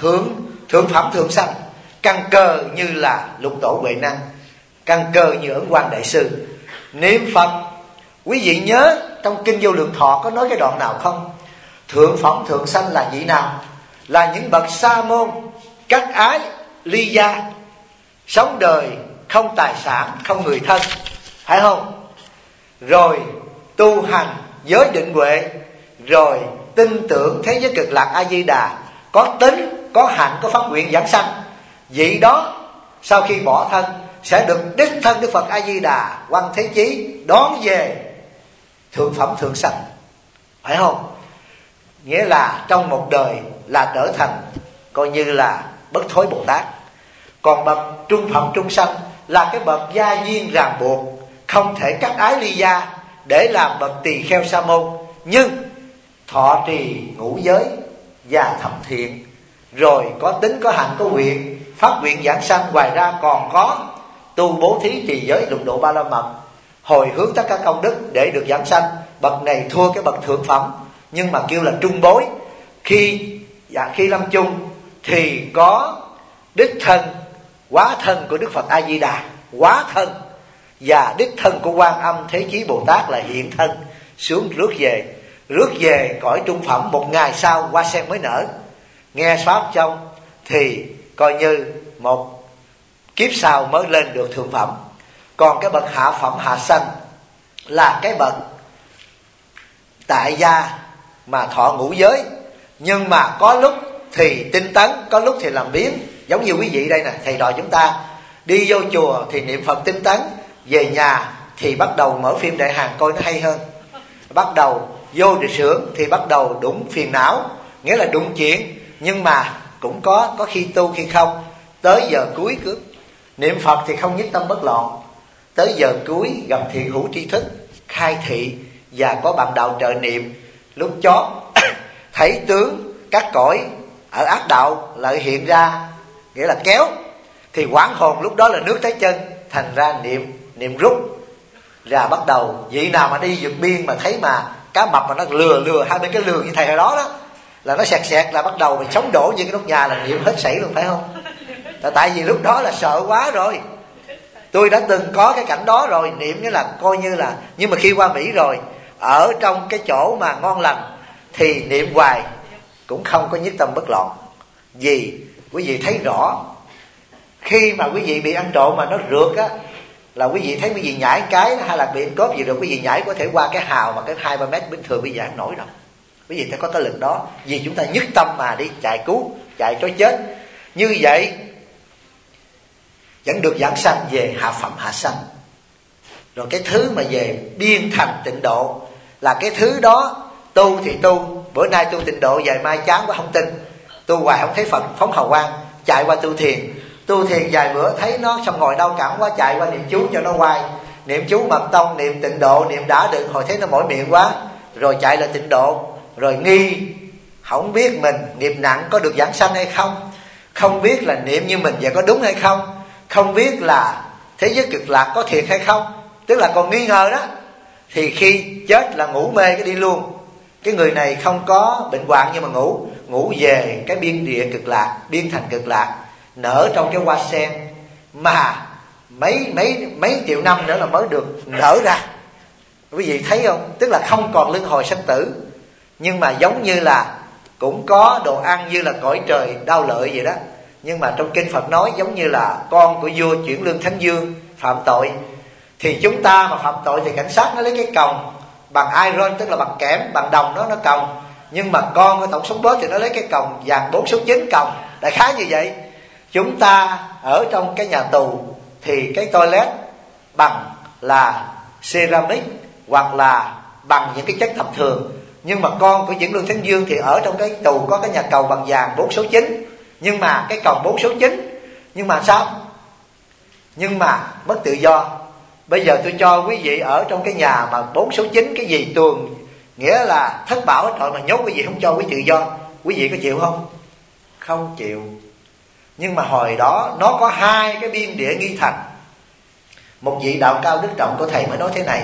phẩm thượng sanh, căn cơ như là Lục Tổ Huệ Năng, căn cơ như Ấn Quang Đại Sư. Niệm Phật, quý vị nhớ trong kinh Vô Lượng Thọ có nói cái đoạn nào không? Thượng phẩm thượng sanh là vị nào? Là những bậc sa môn cắt ái ly gia, sống đời không tài sản, không người thân, phải không? Rồi tu hành giới định huệ, rồi tin tưởng thế giới cực lạc A Di Đà, có tính, có hạnh, có phát nguyện giảng sanh. Vị đó sau khi bỏ thân sẽ được đích thân Đức Phật A Di Đà Quan Thế Chí đón về thượng phẩm thượng sanh, phải không? Nghĩa là trong một đời là trở thành coi như là Bất Thối Bồ Tát. Còn bậc trung phẩm trung sanh là cái bậc gia duyên ràng buộc, không thể cắt ái ly gia để làm bậc tỳ kheo sa môn, nhưng thọ trì ngũ giới và thập thiện, rồi có tính, có hạnh, có nguyện, phát nguyện giảng sanh. Ngoài ra còn có tu bố thí trì giới lục độ ba la mật, hồi hướng tất cả công đức để được giảng sanh. Bậc này thua cái bậc thượng phẩm, nhưng mà kêu là trung bối. Khi lâm chung thì có đích thân, hóa thân của Đức Phật A Di Đà, hóa thân, và đích thân của Quan Âm Thế Chí Bồ Tát là hiện thân xuống rước về cõi trung phẩm. Một ngày sau hoa sen mới nở, nghe pháp trong thì coi như một kiếp sau mới lên được thượng phẩm. Còn cái bậc hạ phẩm hạ sanh là cái bậc tại gia mà thọ ngũ giới, nhưng mà có lúc thì tinh tấn, có lúc thì làm biếng. Giống như quý vị đây nè, thầy trò chúng ta đi vô chùa thì niệm Phật tinh tấn, về nhà thì bắt đầu mở phim Đại Hàn coi nó hay hơn, bắt đầu vô địa xưởng thì bắt đầu đụng phiền não, nghĩa là đụng chuyện. Nhưng mà cũng có khi tu khi không. Tới giờ cuối cứ niệm Phật thì không nhất tâm bất loạn. Tới giờ cuối gặp thiện hữu tri thức khai thị và có bạn đạo trợ niệm, lúc chót thấy tướng các cõi ở ác đạo lại hiện ra, nghĩa là kéo, thì quảng hồn lúc đó là nước tới chân. Thành ra niệm rút ra, bắt đầu vị nào mà đi vượt biên mà thấy mà cá mập mà nó lừa hai bên cái lường như thầy hồi đó đó, là nó sẹt là bắt đầu mình sống đổ như cái nóc nhà, là niệm hết sảy luôn, phải không? Tại vì lúc đó là sợ quá rồi. Tôi đã từng có cái cảnh đó rồi, niệm nghĩa là coi như là, nhưng mà khi qua Mỹ rồi, ở trong cái chỗ mà ngon lành thì niệm hoài cũng không có nhất tâm bất loạn. Vì quý vị thấy rõ, khi mà quý vị bị ăn trộm mà nó rượt á, là quý vị thấy quý vị nhảy cái hay là bị cốp gì rồi, quý vị nhảy có thể qua cái hào mà cái 2-3 mét bình thường quý vị ăn nổi đâu. Quý vị phải có cái lực đó, vì chúng ta nhất tâm mà đi chạy cứu, chạy cho chết. Như vậy vẫn được giảng sanh về hạ phẩm hạ sanh. Rồi cái thứ mà về biên thành tịnh độ là cái thứ đó tu thì tu, bữa nay tu tịnh độ, vài mai chán quá không tin, tu hoài không thấy Phật phóng hào quang, chạy qua tu thiền. Tu thiền vài bữa thấy nó xong ngồi đau cẳng quá, chạy qua niệm chú cho nó hoài. Niệm chú mật tông, niệm tịnh độ, niệm đã được, hồi thấy nó mỏi miệng quá, rồi chạy lại tịnh độ. Rồi nghi, không biết mình nghiệp nặng có được giảng sanh hay không, không biết là niệm như mình vậy có đúng hay không, không biết là thế giới cực lạc có thiệt hay không, tức là còn nghi ngờ đó. Thì khi chết là ngủ mê cái đi luôn. Cái người này không có bệnh hoạn nhưng mà ngủ về cái biên địa cực lạc, biên thành cực lạc, nở trong cái hoa sen mà mấy triệu năm nữa là mới được nở ra. Quý vị thấy không? Tức là không còn luân hồi sanh tử, nhưng mà giống như là cũng có đồ ăn như là cõi trời đau lợi vậy đó. Nhưng mà trong kinh Phật nói giống như là con của vua chuyển lương thánh dương phạm tội, thì chúng ta mà phạm tội thì cảnh sát nó lấy cái còng bằng iron, tức là bằng kẽm, bằng đồng nó còng. Nhưng mà con của tổng thống bớt thì nó lấy cái còng vàng 4 số 9 còng. Đại khái như vậy. Chúng ta ở trong cái nhà tù thì cái toilet bằng là ceramic hoặc là bằng những cái chất thập thường. Nhưng mà con của Chuyển Luân Thánh Dương thì ở trong cái tù có cái nhà cầu bằng vàng 4 số 9. Nhưng mà cái còng 4 số 9. Nhưng mà sao? Nhưng mà mất tự do. Bây giờ tôi cho quý vị ở trong cái nhà mà 4 số 9 cái gì tuồng, nghĩa là thất bảo hết rồi, mà nhốt quý vị không cho quý tự do, quý vị có chịu không? Không chịu. Nhưng mà hồi đó nó có hai cái biên địa nghi thành. Một vị đạo cao đức trọng của thầy mới nói thế này: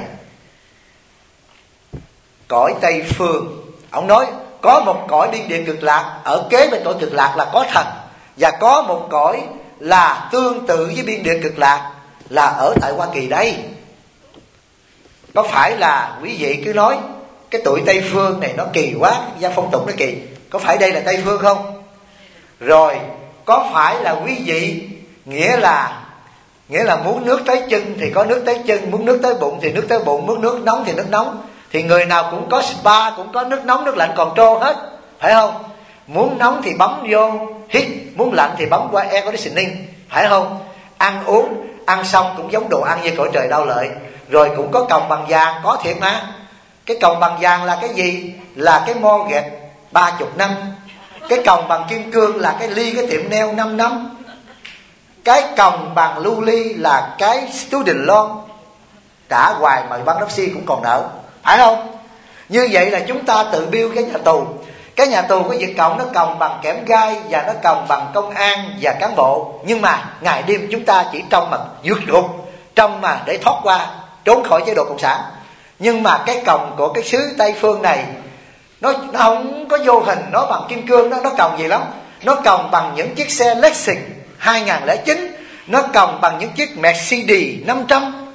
cõi Tây Phương, ông nói có một cõi biên địa cực lạc, ở kế bên cõi cực lạc là có thần, và có một cõi là tương tự với biên địa cực lạc là ở tại Hoa Kỳ đây. Có phải là quý vị cứ nói cái tụi Tây Phương này nó kỳ quá, gia phong tục nó kỳ, có phải đây là Tây Phương không? Rồi có phải là quý vị nghĩa là muốn nước tới chân thì có nước tới chân, muốn nước tới bụng thì nước tới bụng, muốn nước nóng thì nước nóng. Thì người nào cũng có spa, cũng có nước nóng nước lạnh control hết, phải không? Muốn nóng thì bấm vô hít, muốn lạnh thì bấm qua air conditioning, phải không? Ăn uống, ăn xong cũng giống đồ ăn như cõi trời đau lợi. Rồi cũng có còng bằng vàng, có thiệt mà. Cái còng bằng vàng là cái gì? Là cái mortgage 30 năm. Cái còng bằng kim cương là cái ly, cái tiệm nail 5 năm. Cái còng bằng lưu ly là cái student loan, trả hoài mà băng đốc si cũng còn nợ, phải không? Như vậy là chúng ta tự build cái nhà tù. Cái nhà tù có việc còng, nó còng bằng kẽm gai và nó còng bằng công an và cán bộ. Nhưng mà ngày đêm chúng ta chỉ trong mà vượt ngục, trong mà để thoát qua, trốn khỏi chế độ cộng sản. Nhưng mà cái còng của cái xứ Tây Phương này nó không có vô hình, nó bằng kim cương đó. Nó còng gì lắm, nó còng bằng những chiếc xe Lexus 2009, nó còng bằng những chiếc Mercedes 500,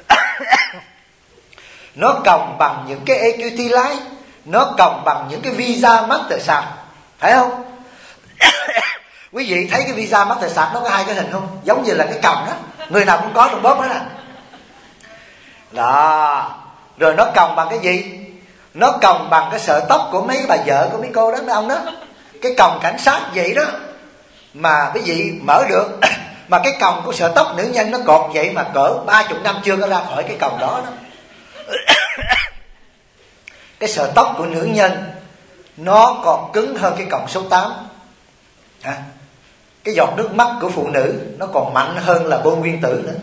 nó còng bằng những cái EQT Line, nó còng bằng những cái Visa Mastercard, phải không? Quý vị thấy cái Visa Mastercard nó có hai cái hình không? Giống như là cái còng đó, người nào cũng có trong bóp đó nè. Đó. Rồi nó còng bằng cái gì? Nó còng bằng cái sợi tóc của mấy bà vợ của mấy cô đó, mấy ông đó. Cái còng cảnh sát vậy đó mà quý vị mở được. Mà cái còng của sợi tóc nữ nhân nó cột vậy mà cỡ 30 năm chưa có ra khỏi cái còng đó đó. Cái sợi tóc của nữ nhân nó còn cứng hơn cái còng số 8. Cái giọt nước mắt của phụ nữ nó còn mạnh hơn là bom nguyên tử nữa.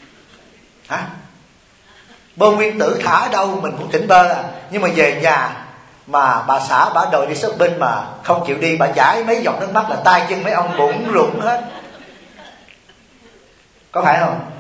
Bom nguyên tử thả ở đâu mình cũng tỉnh bơ à. Nhưng mà về nhà mà bà xã bà đòi đi shopping mà không chịu đi, bà chảy mấy giọt nước mắt là tay chân mấy ông bụng rụng hết. Có phải không?